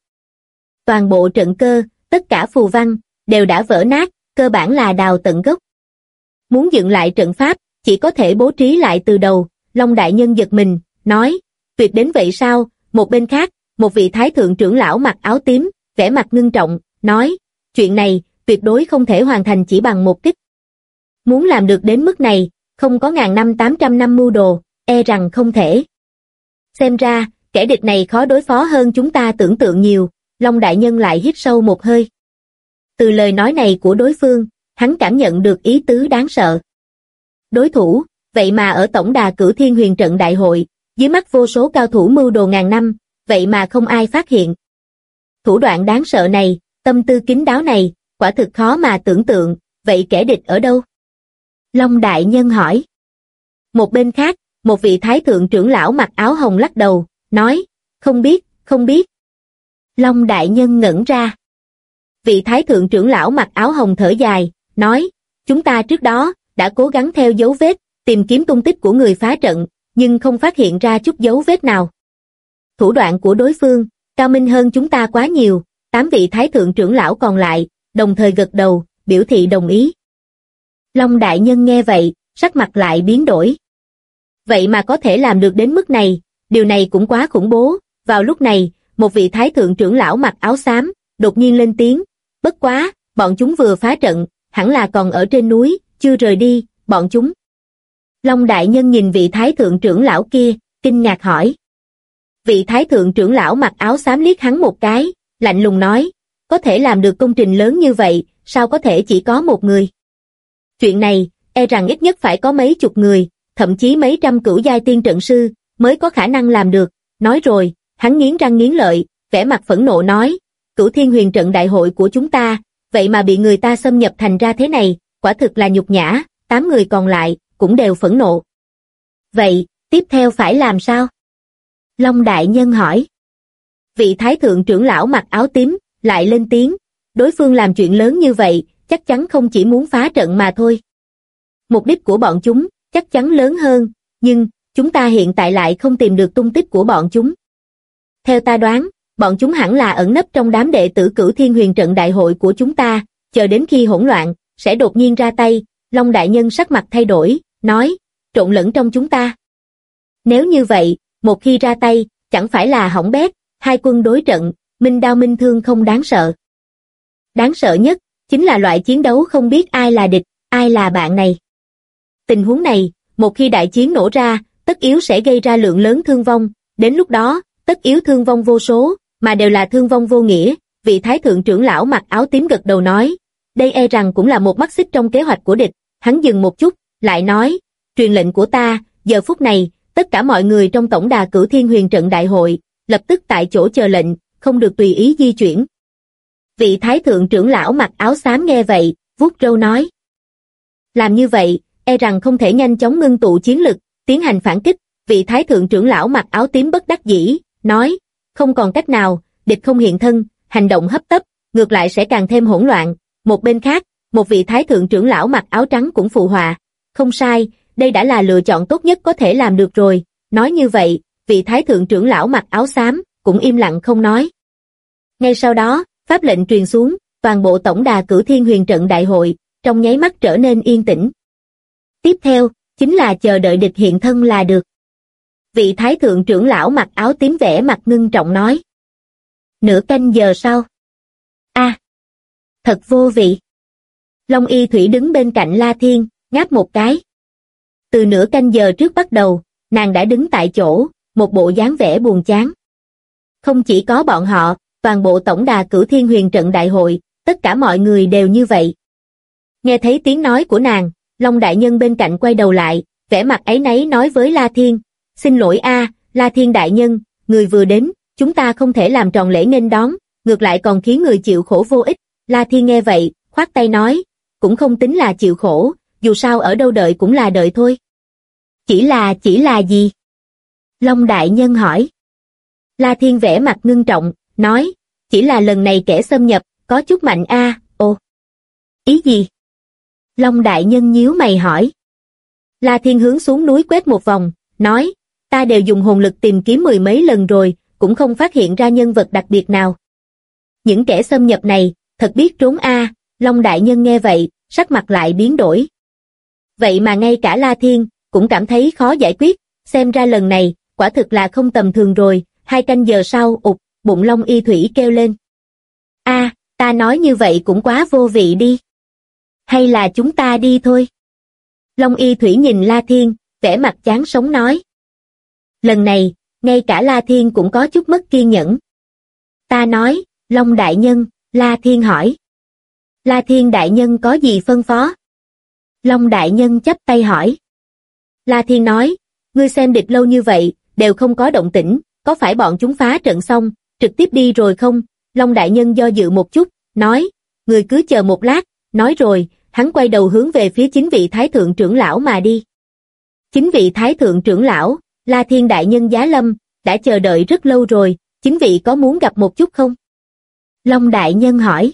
Toàn bộ trận cơ, tất cả phù văn, đều đã vỡ nát, cơ bản là đào tận gốc. Muốn dựng lại trận pháp, chỉ có thể bố trí lại từ đầu. Long đại nhân giật mình, nói, tuyệt đến vậy sao? Một bên khác, một vị thái thượng trưởng lão mặc áo tím, vẻ mặt ngưng trọng, nói, chuyện này, tuyệt đối không thể hoàn thành chỉ bằng một kích. Muốn làm được đến mức này, không có ngàn năm 800 năm mưu đồ, e rằng không thể. Xem ra, kẻ địch này khó đối phó hơn chúng ta tưởng tượng nhiều. Long đại nhân lại hít sâu một hơi. Từ lời nói này của đối phương, hắn cảm nhận được ý tứ đáng sợ. Đối thủ, vậy mà ở tổng đà Cửu Thiên Huyền Trận Đại hội, dưới mắt vô số cao thủ mưu đồ ngàn năm, vậy mà không ai phát hiện. Thủ đoạn đáng sợ này, tâm tư kín đáo này, quả thực khó mà tưởng tượng, vậy kẻ địch ở đâu? Long đại nhân hỏi. Một bên khác, một vị thái thượng trưởng lão mặc áo hồng lắc đầu, nói, không biết, không biết. Long đại nhân ngẩn ra. Vị thái thượng trưởng lão mặc áo hồng thở dài, nói, chúng ta trước đó, đã cố gắng theo dấu vết, tìm kiếm tung tích của người phá trận, nhưng không phát hiện ra chút dấu vết nào. Thủ đoạn của đối phương, cao minh hơn chúng ta quá nhiều. 8 vị thái thượng trưởng lão còn lại, đồng thời gật đầu, biểu thị đồng ý. Long đại nhân nghe vậy, sắc mặt lại biến đổi. Vậy mà có thể làm được đến mức này, điều này cũng quá khủng bố. Vào lúc này, một vị thái thượng trưởng lão mặc áo xám, đột nhiên lên tiếng, bất quá, bọn chúng vừa phá trận, hẳn là còn ở trên núi, chưa rời đi, bọn chúng. Long đại nhân nhìn vị thái thượng trưởng lão kia, kinh ngạc hỏi. Vị thái thượng trưởng lão mặc áo xám liếc hắn một cái, lạnh lùng nói, có thể làm được công trình lớn như vậy, sao có thể chỉ có một người? Chuyện này, e rằng ít nhất phải có mấy chục người, thậm chí mấy trăm cửu giai tiên trận sư, mới có khả năng làm được. Nói rồi, hắn nghiến răng nghiến lợi, vẻ mặt phẫn nộ nói, Cửu Thiên Huyền Trận Đại hội của chúng ta, vậy mà bị người ta xâm nhập thành ra thế này, quả thực là nhục nhã, 8 người còn lại cũng đều phẫn nộ. Vậy, tiếp theo phải làm sao? Long đại nhân hỏi. Vị thái thượng trưởng lão mặc áo tím lại lên tiếng, đối phương làm chuyện lớn như vậy, chắc chắn không chỉ muốn phá trận mà thôi. Mục đích của bọn chúng chắc chắn lớn hơn, nhưng chúng ta hiện tại lại không tìm được tung tích của bọn chúng. Theo ta đoán, bọn chúng hẳn là ẩn nấp trong đám đệ tử Cửu Thiên Huyền Trận đại hội của chúng ta, chờ đến khi hỗn loạn, sẽ đột nhiên ra tay. Long đại nhân sắc mặt thay đổi, nói, trộn lẫn trong chúng ta. Nếu như vậy, một khi ra tay, chẳng phải là hỏng bét, hai quân đối trận, minh đao minh thương không đáng sợ. Đáng sợ nhất, chính là loại chiến đấu không biết ai là địch, ai là bạn này. Tình huống này, một khi đại chiến nổ ra, tất yếu sẽ gây ra lượng lớn thương vong, đến lúc đó, tất yếu thương vong vô số, mà đều là thương vong vô nghĩa. Vị thái thượng trưởng lão mặc áo tím gật đầu nói, đây e rằng cũng là một mắt xích trong kế hoạch của địch. Hắn dừng một chút, lại nói, truyền lệnh của ta, giờ phút này, tất cả mọi người trong tổng đà Cửu Thiên Huyền Trận đại hội, lập tức tại chỗ chờ lệnh, không được tùy ý di chuyển. Vị thái thượng trưởng lão mặc áo xám nghe vậy, vuốt râu nói, làm như vậy, e rằng không thể nhanh chóng ngưng tụ chiến lực, tiến hành phản kích. Vị thái thượng trưởng lão mặc áo tím bất đắc dĩ, nói, không còn cách nào, địch không hiện thân, hành động hấp tấp, ngược lại sẽ càng thêm hỗn loạn. Một bên khác, một vị thái thượng trưởng lão mặc áo trắng cũng phụ họa, không sai, đây đã là lựa chọn tốt nhất có thể làm được rồi. Nói như vậy, vị thái thượng trưởng lão mặc áo xám cũng im lặng không nói. Ngay sau đó, pháp lệnh truyền xuống, toàn bộ tổng đà Cửu Thiên Huyền Trận đại hội trong nháy mắt trở nên yên tĩnh. Tiếp theo, chính là chờ đợi địch hiện thân là được. Vị thái thượng trưởng lão mặc áo tím vẻ mặt ngưng trọng nói. Nửa canh giờ sau. Thật vô vị. Long Y Thủy đứng bên cạnh La Thiên, ngáp một cái. Từ nửa canh giờ trước bắt đầu, nàng đã đứng tại chỗ, một bộ dáng vẻ buồn chán. Không chỉ có bọn họ, toàn bộ tổng đà Cửu Thiên Huyền Trận đại hội, tất cả mọi người đều như vậy. Nghe thấy tiếng nói của nàng, Long đại nhân bên cạnh quay đầu lại, vẻ mặt áy náy nói với La Thiên, xin lỗi La Thiên đại nhân, người vừa đến, chúng ta không thể làm tròn lễ nghênh đón, ngược lại còn khiến người chịu khổ vô ích. La Thiên nghe vậy, khoát tay nói, cũng không tính là chịu khổ, dù sao ở đâu đợi cũng là đợi thôi. Chỉ là gì? Long đại nhân hỏi. La Thiên vẻ mặt ngưng trọng, nói, chỉ là lần này kẻ xâm nhập, có chút mạnh Ồ. Ý gì? Long đại nhân nhíu mày hỏi. La Thiên hướng xuống núi quét một vòng, nói, ta đều dùng hồn lực tìm kiếm 10 mấy lần rồi, cũng không phát hiện ra nhân vật đặc biệt nào. Những kẻ xâm nhập này, thật biết trốn Long đại nhân nghe vậy, sắc mặt lại biến đổi. Vậy mà ngay cả La Thiên, cũng cảm thấy khó giải quyết, xem ra lần này, quả thực là không tầm thường rồi. 2 canh giờ sau, bụng Long Y Thủy kêu lên. Ta nói như vậy cũng quá vô vị đi. Hay là chúng ta đi thôi? Long Y Thủy nhìn La Thiên, vẻ mặt chán sống nói. Lần này, ngay cả La Thiên cũng có chút mất kiên nhẫn. Ta nói, Long đại nhân, La Thiên hỏi. La Thiên đại nhân có gì phân phó? Long đại nhân chắp tay hỏi. La Thiên nói, ngươi xem địch lâu như vậy, đều không có động tĩnh, có phải bọn chúng phá trận xong, trực tiếp đi rồi không? Long đại nhân do dự một chút, nói, ngươi cứ chờ một lát, nói rồi, hắn quay đầu hướng về phía 9 vị thái thượng trưởng lão mà đi. 9 vị thái thượng trưởng lão, La Thiên đại nhân giá lâm, đã chờ đợi rất lâu rồi, 9 vị có muốn gặp một chút không? Long đại nhân hỏi.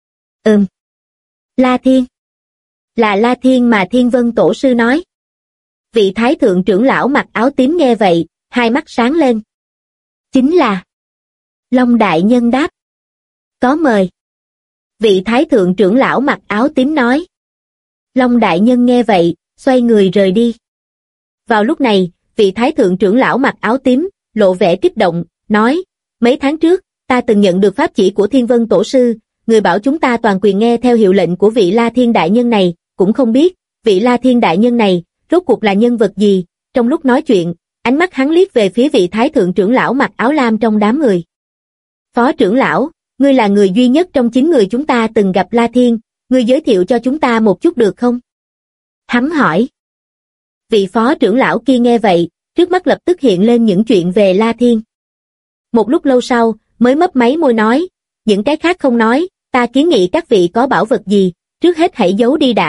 La Thiên. Là La Thiên mà Thiên Vân Tổ sư nói. Vị thái thượng trưởng lão mặc áo tím nghe vậy, hai mắt sáng lên. Chính là. Long đại nhân đáp. Có mời. Vị thái thượng trưởng lão mặc áo tím nói. Long đại nhân nghe vậy, xoay người rời đi. Vào lúc này, vị thái thượng trưởng lão mặc áo tím, lộ vẻ kích động, nói, mấy tháng trước, ta từng nhận được pháp chỉ của Thiên Vân Tổ sư, người bảo chúng ta toàn quyền nghe theo hiệu lệnh của vị La Thiên đại nhân này, cũng không biết, vị La Thiên đại nhân này, rốt cuộc là nhân vật gì. Trong lúc nói chuyện, ánh mắt hắn liếc về phía vị thái thượng trưởng lão mặc áo lam trong đám người. Phó trưởng lão, ngươi là người duy nhất trong 9 người chúng ta từng gặp La Thiên, ngươi giới thiệu cho chúng ta một chút được không? Hắn hỏi. Vị phó trưởng lão kia nghe vậy, trước mắt lập tức hiện lên những chuyện về La Thiên. Một lúc lâu sau, mới mấp máy môi nói, những cái khác không nói, ta kiến nghị các vị có bảo vật gì, trước hết hãy giấu đi đã,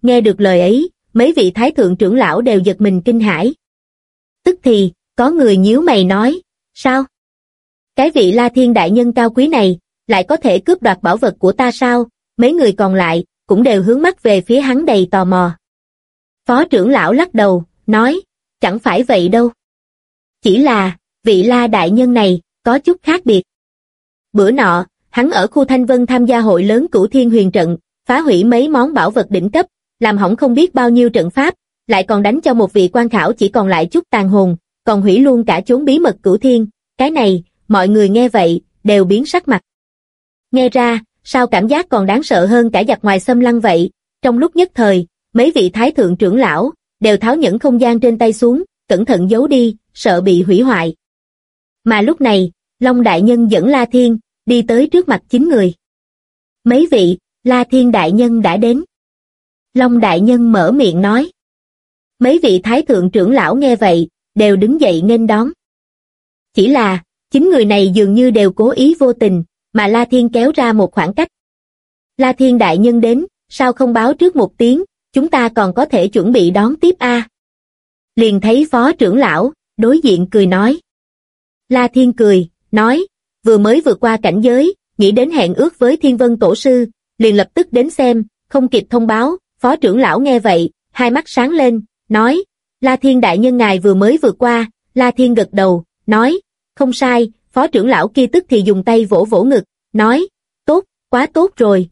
nghe được lời ấy, mấy vị thái thượng trưởng lão đều giật mình kinh hãi. Tức thì, có người nhíu mày nói, sao? Cái vị La Thiên đại nhân cao quý này, lại có thể cướp đoạt bảo vật của ta sao? Mấy người còn lại, cũng đều hướng mắt về phía hắn đầy tò mò. Phó trưởng lão lắc đầu, nói, chẳng phải vậy đâu. Chỉ là, vị La đại nhân này, có chút khác biệt. Bữa nọ, hắn ở khu Thanh Vân tham gia hội lớn Cửu Thiên Huyền Trận, phá hủy mấy món bảo vật đỉnh cấp, làm hỏng không biết bao nhiêu trận pháp, lại còn đánh cho một vị quan khảo chỉ còn lại chút tàn hồn, còn hủy luôn cả chốn bí mật Cửu Thiên. Cái này, mọi người nghe vậy, đều biến sắc mặt. Nghe ra, sao cảm giác còn đáng sợ hơn cả giặc ngoài xâm lăng vậy? Trong lúc nhất thời, mấy vị thái thượng trưởng lão đều tháo nhẫn không gian trên tay xuống, cẩn thận giấu đi, sợ bị hủy hoại. Mà lúc này, Long đại nhân dẫn La Thiên đi tới trước mặt 9 người. Mấy vị, La Thiên đại nhân đã đến. Long đại nhân mở miệng nói. Mấy vị thái thượng trưởng lão nghe vậy, đều đứng dậy nghênh đón. Chỉ là, 9 người này dường như đều cố ý vô tình, mà La Thiên kéo ra một khoảng cách. La Thiên đại nhân đến, sao không báo trước một tiếng, chúng ta còn có thể chuẩn bị đón tiếp a. Liền thấy phó trưởng lão, đối diện cười nói. La Thiên cười, nói, vừa mới vượt qua cảnh giới, nghĩ đến hẹn ước với Thiên Vân Tổ sư, liền lập tức đến xem, không kịp thông báo. Phó trưởng lão nghe vậy, hai mắt sáng lên, nói, La Thiên đại nhân ngài vừa mới vượt qua. La Thiên gật đầu, nói, không sai. Phó trưởng lão kia tức thì dùng tay vỗ vỗ ngực, nói, tốt, quá tốt rồi,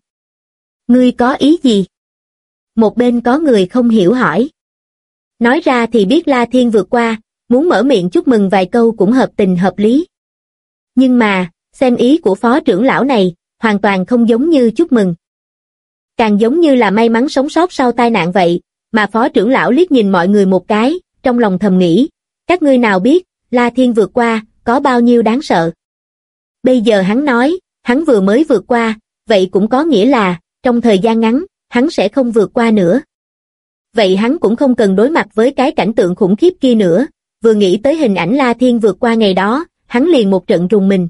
Ngươi có ý gì? Một bên có người không hiểu hỏi. Nói ra thì biết La Thiên vượt qua, muốn mở miệng chúc mừng vài câu cũng hợp tình hợp lý. Nhưng mà, xem ý của phó trưởng lão này, hoàn toàn không giống như chúc mừng. Càng giống như là may mắn sống sót sau tai nạn vậy, mà phó trưởng lão liếc nhìn mọi người một cái, trong lòng thầm nghĩ, các ngươi nào biết, La Thiên vượt qua, có bao nhiêu đáng sợ. Bây giờ hắn nói, hắn vừa mới vượt qua, vậy cũng có nghĩa là, trong thời gian ngắn, hắn sẽ không vượt qua nữa. Vậy hắn cũng không cần đối mặt với cái cảnh tượng khủng khiếp kia nữa, vừa nghĩ tới hình ảnh La Thiên vượt qua ngày đó, hắn liền một trận rùng mình.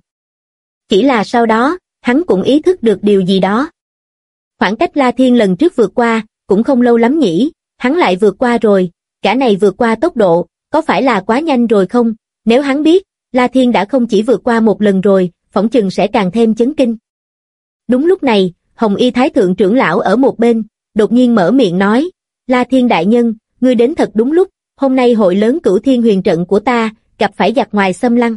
Chỉ là sau đó, hắn cũng ý thức được điều gì đó. Khoảng cách La Thiên lần trước vượt qua, cũng không lâu lắm nhỉ, hắn lại vượt qua rồi, cả này vượt qua tốc độ, có phải là quá nhanh rồi không? Nếu hắn biết, La Thiên đã không chỉ vượt qua một lần rồi, phỏng chừng sẽ càng thêm chấn kinh. Đúng lúc này, Hồng Y Thái Thượng trưởng lão ở một bên, đột nhiên mở miệng nói, La Thiên đại nhân, ngươi đến thật đúng lúc, hôm nay hội lớn Cửu Thiên Huyền Trận của ta, gặp phải giặc ngoài xâm lăng.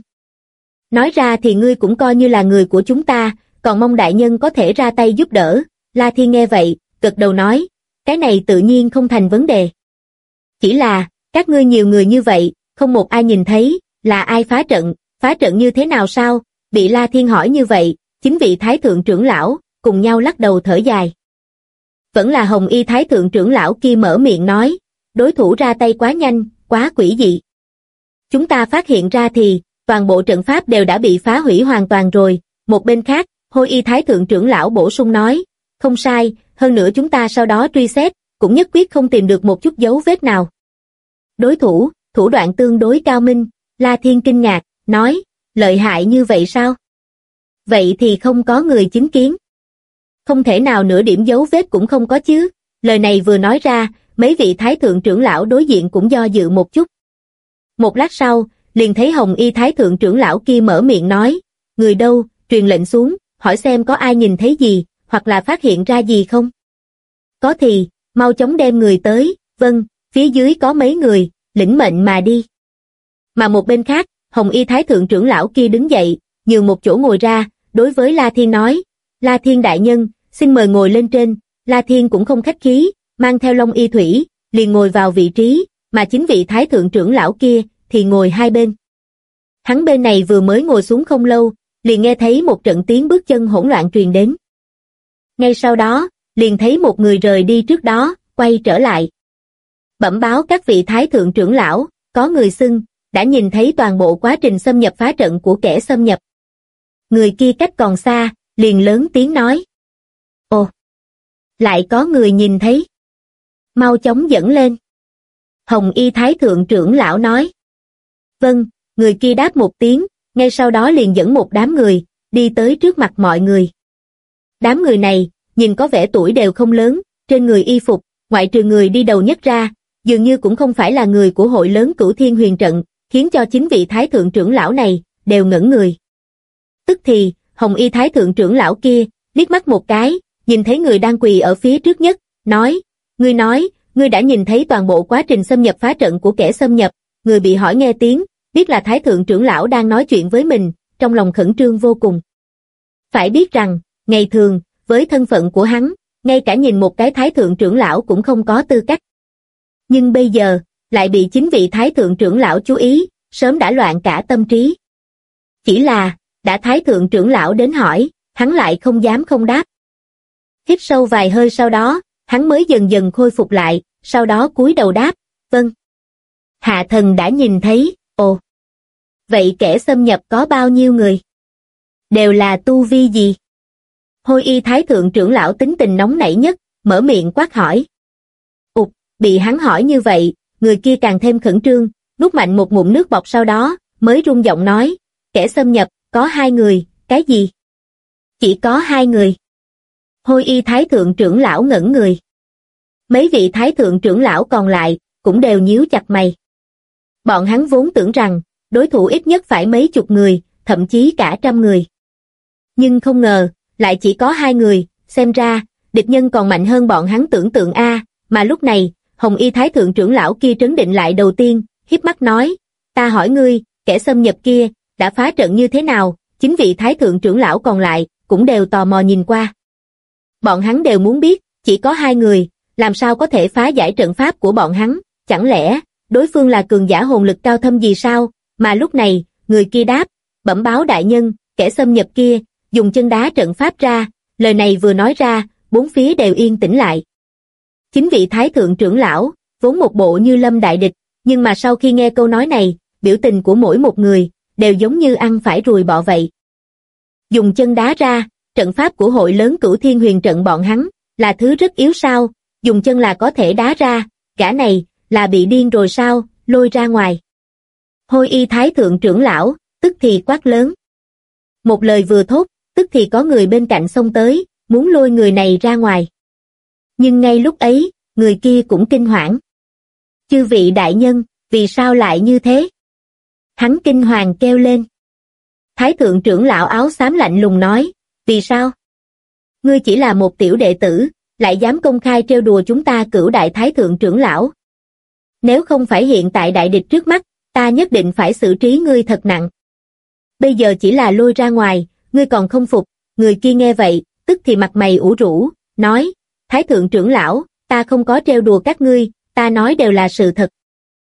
Nói ra thì ngươi cũng coi như là người của chúng ta, còn mong đại nhân có thể ra tay giúp đỡ. La Thiên nghe vậy, gật đầu nói, cái này tự nhiên không thành vấn đề. Chỉ là, các ngươi nhiều người như vậy, không một ai nhìn thấy, là ai phá trận như thế nào sao? Bị La Thiên hỏi như vậy, 9 vị Thái Thượng trưởng lão, cùng nhau lắc đầu thở dài. Vẫn là Hồng Y Thái Thượng trưởng lão kia mở miệng nói, đối thủ ra tay quá nhanh, quá quỷ dị. Chúng ta phát hiện ra thì, toàn bộ trận pháp đều đã bị phá hủy hoàn toàn rồi. Một bên khác, Hôi Y Thái Thượng trưởng lão bổ sung nói, không sai, hơn nữa chúng ta sau đó truy xét, cũng nhất quyết không tìm được một chút dấu vết nào. Đối thủ, thủ đoạn tương đối cao minh. La Thiên kinh ngạc, nói, lợi hại như vậy sao? Vậy thì không có người chứng kiến. Không thể nào nửa điểm dấu vết cũng không có chứ. Lời này vừa nói ra, mấy vị Thái Thượng trưởng lão đối diện cũng do dự một chút. Một lát sau, liền thấy Hồng Y Thái Thượng trưởng lão kia mở miệng nói, người đâu, truyền lệnh xuống, hỏi xem có ai nhìn thấy gì, hoặc là phát hiện ra gì không? Có thì, mau chóng đem người tới. Vâng, phía dưới có mấy người, lĩnh mệnh mà đi. Mà một bên khác, Hồng Y Thái Thượng trưởng lão kia đứng dậy, nhường một chỗ ngồi ra, đối với La Thiên nói, La Thiên đại nhân, xin mời ngồi lên trên. La Thiên cũng không khách khí, mang theo Long Y Thủy, liền ngồi vào vị trí, mà 9 vị Thái Thượng trưởng lão kia, thì ngồi hai bên. Hắn bên này vừa mới ngồi xuống không lâu, liền nghe thấy một trận tiếng bước chân hỗn loạn truyền đến. Ngay sau đó, liền thấy một người rời đi trước đó, quay trở lại. Bẩm báo các vị Thái Thượng trưởng lão, có người xưng, đã nhìn thấy toàn bộ quá trình xâm nhập phá trận của kẻ xâm nhập. Người kia cách còn xa, liền lớn tiếng nói. Ồ! Lại có người nhìn thấy. Mau chóng dẫn lên. Hồng Y Thái Thượng trưởng lão nói. Vâng, người kia đáp một tiếng, ngay sau đó liền dẫn một đám người, đi tới trước mặt mọi người. Đám người này, nhìn có vẻ tuổi đều không lớn, trên người y phục, ngoại trừ người đi đầu nhất ra, dường như cũng không phải là người của hội lớn Cửu Thiên Huyền Trận, khiến cho chính vị Thái Thượng trưởng lão này đều ngẩn người. Tức thì, Hồng Y Thái Thượng trưởng lão kia liếc mắt một cái, nhìn thấy người đang quỳ ở phía trước nhất, nói, ngươi đã nhìn thấy toàn bộ quá trình xâm nhập phá trận của kẻ xâm nhập. Người bị hỏi nghe tiếng, biết là Thái Thượng trưởng lão đang nói chuyện với mình, trong lòng khẩn trương vô cùng. Phải biết rằng, ngày thường, với thân phận của hắn, ngay cả nhìn một cái Thái Thượng trưởng lão cũng không có tư cách. Nhưng bây giờ, lại bị chính vị Thái Thượng trưởng lão chú ý, sớm đã loạn cả tâm trí. Chỉ là, đã Thái Thượng trưởng lão đến hỏi, hắn lại không dám không đáp. Hít sâu vài hơi sau đó, hắn mới dần dần khôi phục lại, sau đó cúi đầu đáp, vâng. Hạ thần đã nhìn thấy, ồ. Vậy kẻ xâm nhập có bao nhiêu người? Đều là tu vi gì? Hôi Y Thái Thượng trưởng lão tính tình nóng nảy nhất, mở miệng quát hỏi. Bị hắn hỏi như vậy, người kia càng thêm khẩn trương, nuốt mạnh một ngụm nước bọt sau đó, mới run giọng nói, kẻ xâm nhập, có 2 người, cái gì? Chỉ có 2 người. Hôi Y Thái Thượng trưởng lão ngẩn người. Mấy vị Thái Thượng trưởng lão còn lại, cũng đều nhíu chặt mày. Bọn hắn vốn tưởng rằng, đối thủ ít nhất phải mấy chục người, thậm chí cả trăm người. Nhưng không ngờ, lại chỉ có 2 người, xem ra, địch nhân còn mạnh hơn bọn hắn tưởng tượng mà lúc này, Hồng Y Thái Thượng trưởng lão kia trấn định lại đầu tiên, híp mắt nói, ta hỏi ngươi, kẻ xâm nhập kia, đã phá trận như thế nào? Chính vị Thái Thượng trưởng lão còn lại, cũng đều tò mò nhìn qua. Bọn hắn đều muốn biết, chỉ có 2 người, làm sao có thể phá giải trận pháp của bọn hắn, chẳng lẽ, đối phương là cường giả hồn lực cao thâm gì sao? Mà lúc này, người kia đáp, bẩm báo đại nhân, kẻ xâm nhập kia, dùng chân đá trận pháp ra, lời này vừa nói ra, 4 phía đều yên tĩnh lại. Chính vị Thái Thượng trưởng lão, vốn một bộ như lâm đại địch, nhưng mà sau khi nghe câu nói này, biểu tình của mỗi một người, đều giống như ăn phải ruồi bọ vậy. Dùng chân đá ra, trận pháp của hội lớn Cửu Thiên Huyền Trận bọn hắn, là thứ rất yếu sao, dùng chân là có thể đá ra, gã này, là bị điên rồi sao, lôi ra ngoài. Hôi Y Thái Thượng trưởng lão, tức thì quát lớn. Một lời vừa thốt, tức thì có người bên cạnh xông tới, muốn lôi người này ra ngoài. Nhưng ngay lúc ấy, người kia cũng kinh hoảng. Chư vị đại nhân, vì sao lại như thế? Hắn kinh hoàng kêu lên. Thái Thượng trưởng lão áo xám lạnh lùng nói, vì sao? Ngươi chỉ là một tiểu đệ tử, lại dám công khai trêu đùa chúng ta Cửu Đại Thái Thượng trưởng lão. Nếu không phải hiện tại đại địch trước mắt, ta nhất định phải xử trí ngươi thật nặng. Bây giờ chỉ là lôi ra ngoài, ngươi còn không phục. Người kia nghe vậy, tức thì mặt mày ủ rũ, nói, Thái Thượng trưởng lão, ta không có trêu đùa các ngươi, ta nói đều là sự thật.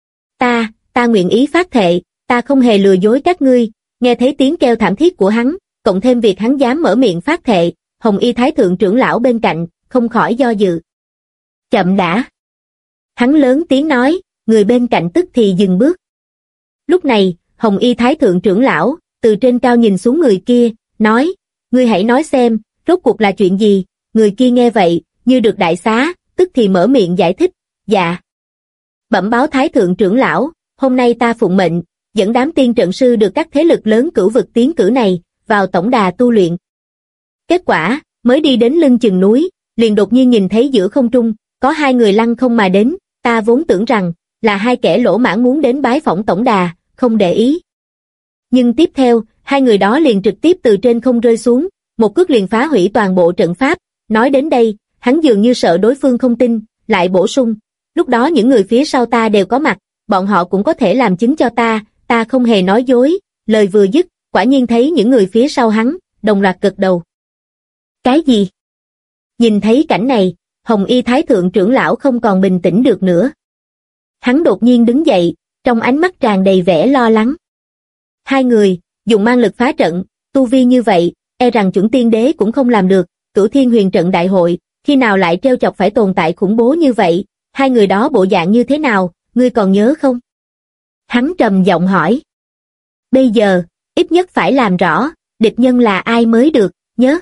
Ta nguyện ý phát thệ, ta không hề lừa dối các ngươi. Nghe thấy tiếng kêu thảm thiết của hắn, cộng thêm việc hắn dám mở miệng phát thệ, Hồng Y Thái Thượng trưởng lão bên cạnh, không khỏi do dự. Chậm đã. Hắn lớn tiếng nói, người bên cạnh tức thì dừng bước. Lúc này, Hồng Y Thái Thượng trưởng lão, từ trên cao nhìn xuống người kia, nói, ngươi hãy nói xem, rốt cuộc là chuyện gì? Người kia nghe vậy, như được đại xá, tức thì mở miệng giải thích, dạ. Bẩm báo Thái Thượng trưởng lão, hôm nay ta phụng mệnh, dẫn đám tiên trận sư được các thế lực lớn cửu vực tiến cử này, vào tổng đà tu luyện. Kết quả, mới đi đến lưng chừng núi, liền đột nhiên nhìn thấy giữa không trung, có 2 người lăng không mà đến, ta vốn tưởng rằng, là 2 kẻ lỗ mãng muốn đến bái phỏng tổng đà, không để ý. Nhưng tiếp theo, 2 người đó liền trực tiếp từ trên không rơi xuống, một cước liền phá hủy toàn bộ trận pháp. Nói đến đây, hắn dường như sợ đối phương không tin, lại bổ sung, lúc đó những người phía sau ta đều có mặt, bọn họ cũng có thể làm chứng cho ta không hề nói dối. Lời vừa dứt, quả nhiên thấy những người phía sau hắn, đồng loạt gật đầu. Cái gì? Nhìn thấy cảnh này, Hồng Y Thái Thượng trưởng lão không còn bình tĩnh được nữa. Hắn đột nhiên đứng dậy, trong ánh mắt tràn đầy vẻ lo lắng. 2 người, dùng mang lực phá trận, tu vi như vậy, e rằng chuẩn tiên đế cũng không làm được. Cửu Thiên Huyền Trận đại hội, khi nào lại trêu chọc phải tồn tại khủng bố như vậy? 2 người đó bộ dạng như thế nào, ngươi còn nhớ không? Hắn trầm giọng hỏi. Bây giờ, ít nhất phải làm rõ, địch nhân là ai mới được, nhớ.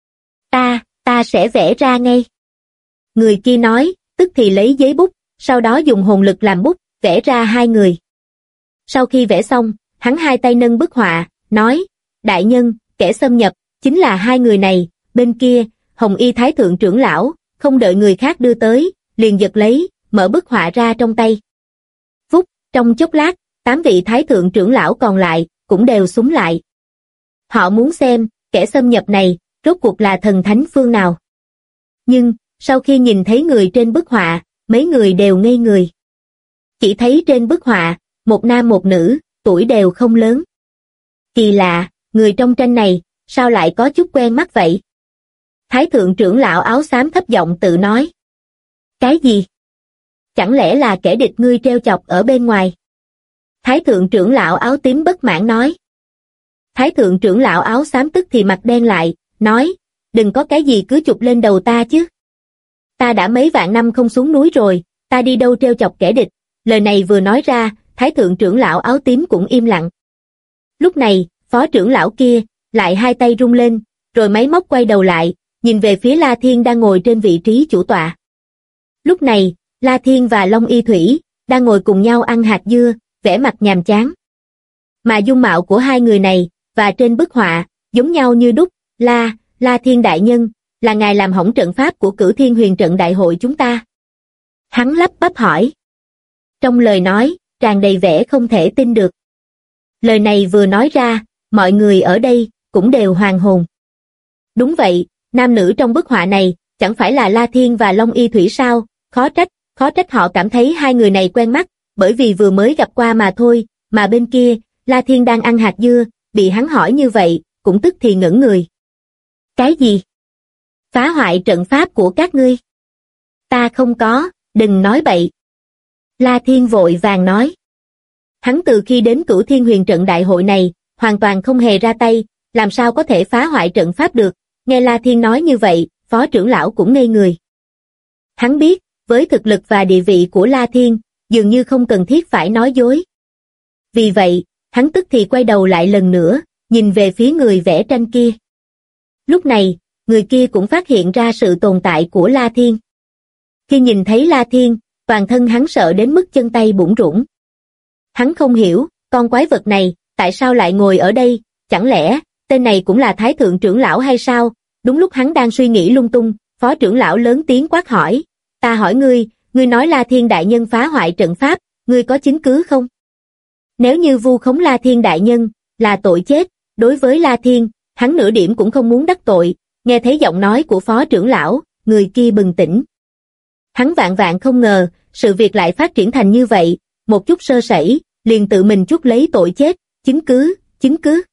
Ta sẽ vẽ ra ngay. Người kia nói, tức thì lấy giấy bút, sau đó dùng hồn lực làm bút, vẽ ra 2 người. Sau khi vẽ xong, hắn 2 tay nâng bức họa, nói, đại nhân, kẻ xâm nhập, chính là 2 người này. Bên kia, Hồng Y Thái Thượng trưởng lão, không đợi người khác đưa tới, liền giật lấy, mở bức họa ra trong tay. Vút, trong chốc lát, 8 vị thái thượng trưởng lão còn lại, cũng đều súng lại. Họ muốn xem, kẻ xâm nhập này, rốt cuộc là thần thánh phương nào. Nhưng, sau khi nhìn thấy người trên bức họa, mấy người đều ngây người. Chỉ thấy trên bức họa, một nam một nữ, tuổi đều không lớn. Kỳ lạ, người trong tranh này, sao lại có chút quen mắt vậy? Thái thượng trưởng lão áo xám thấp giọng tự nói. Cái gì? Chẳng lẽ là kẻ địch ngươi treo chọc ở bên ngoài? Thái thượng trưởng lão áo tím bất mãn nói. Thái thượng trưởng lão áo xám tức thì mặt đen lại, nói, đừng có cái gì cứ chụp lên đầu ta chứ. Ta đã mấy vạn năm không xuống núi rồi, ta đi đâu treo chọc kẻ địch. Lời này vừa nói ra, thái thượng trưởng lão áo tím cũng im lặng. Lúc này, phó trưởng lão kia, lại hai tay rung lên, rồi máy móc quay đầu lại, nhìn về phía La Thiên đang ngồi trên vị trí chủ tọa. Lúc này, La Thiên và Long Y Thủy, đang ngồi cùng nhau ăn hạt dưa, vẻ mặt nhàm chán. Mà dung mạo của hai người này, và trên bức họa, giống nhau như đúc. La Thiên đại nhân, là ngài làm hỏng trận pháp của Cửu Thiên Huyền Trận Đại hội chúng ta. Hắn lắp bắp hỏi. Trong lời nói, tràn đầy vẻ không thể tin được. Lời này vừa nói ra, mọi người ở đây, cũng đều hoàn hồn. Đúng vậy, nam nữ trong bức họa này, chẳng phải là La Thiên và Long Y Thủy sao? Khó trách họ cảm thấy hai người này quen mắt, bởi vì vừa mới gặp qua mà thôi, mà bên kia, La Thiên đang ăn hạt dưa, bị hắn hỏi như vậy, cũng tức thì ngẩn người. Cái gì? Phá hoại trận pháp của các ngươi? Ta không có, đừng nói bậy. La Thiên vội vàng nói. Hắn từ khi đến Cửu Thiên Huyền Trận Đại hội này, hoàn toàn không hề ra tay, làm sao có thể phá hoại trận pháp được. Nghe La Thiên nói như vậy, phó trưởng lão cũng ngây người. Hắn biết, với thực lực và địa vị của La Thiên, dường như không cần thiết phải nói dối. Vì vậy, hắn tức thì quay đầu lại lần nữa, nhìn về phía người vẽ tranh kia. Lúc này, người kia cũng phát hiện ra sự tồn tại của La Thiên. Khi nhìn thấy La Thiên, toàn thân hắn sợ đến mức chân tay bủn rủn. Hắn không hiểu, con quái vật này, tại sao lại ngồi ở đây, chẳng lẽ, tên này cũng là thái thượng trưởng lão hay sao? Đúng lúc hắn đang suy nghĩ lung tung, phó trưởng lão lớn tiếng quát hỏi. Ta hỏi ngươi nói La Thiên đại nhân phá hoại trận pháp, ngươi có chứng cứ không? Nếu như vu khống La Thiên đại nhân, là tội chết, đối với La Thiên, hắn nửa điểm cũng không muốn đắc tội. Nghe thấy giọng nói của phó trưởng lão, người kia bừng tỉnh. Hắn vạn không ngờ, sự việc lại phát triển thành như vậy, một chút sơ sẩy, liền tự mình chuốc lấy tội chết, chứng cứ.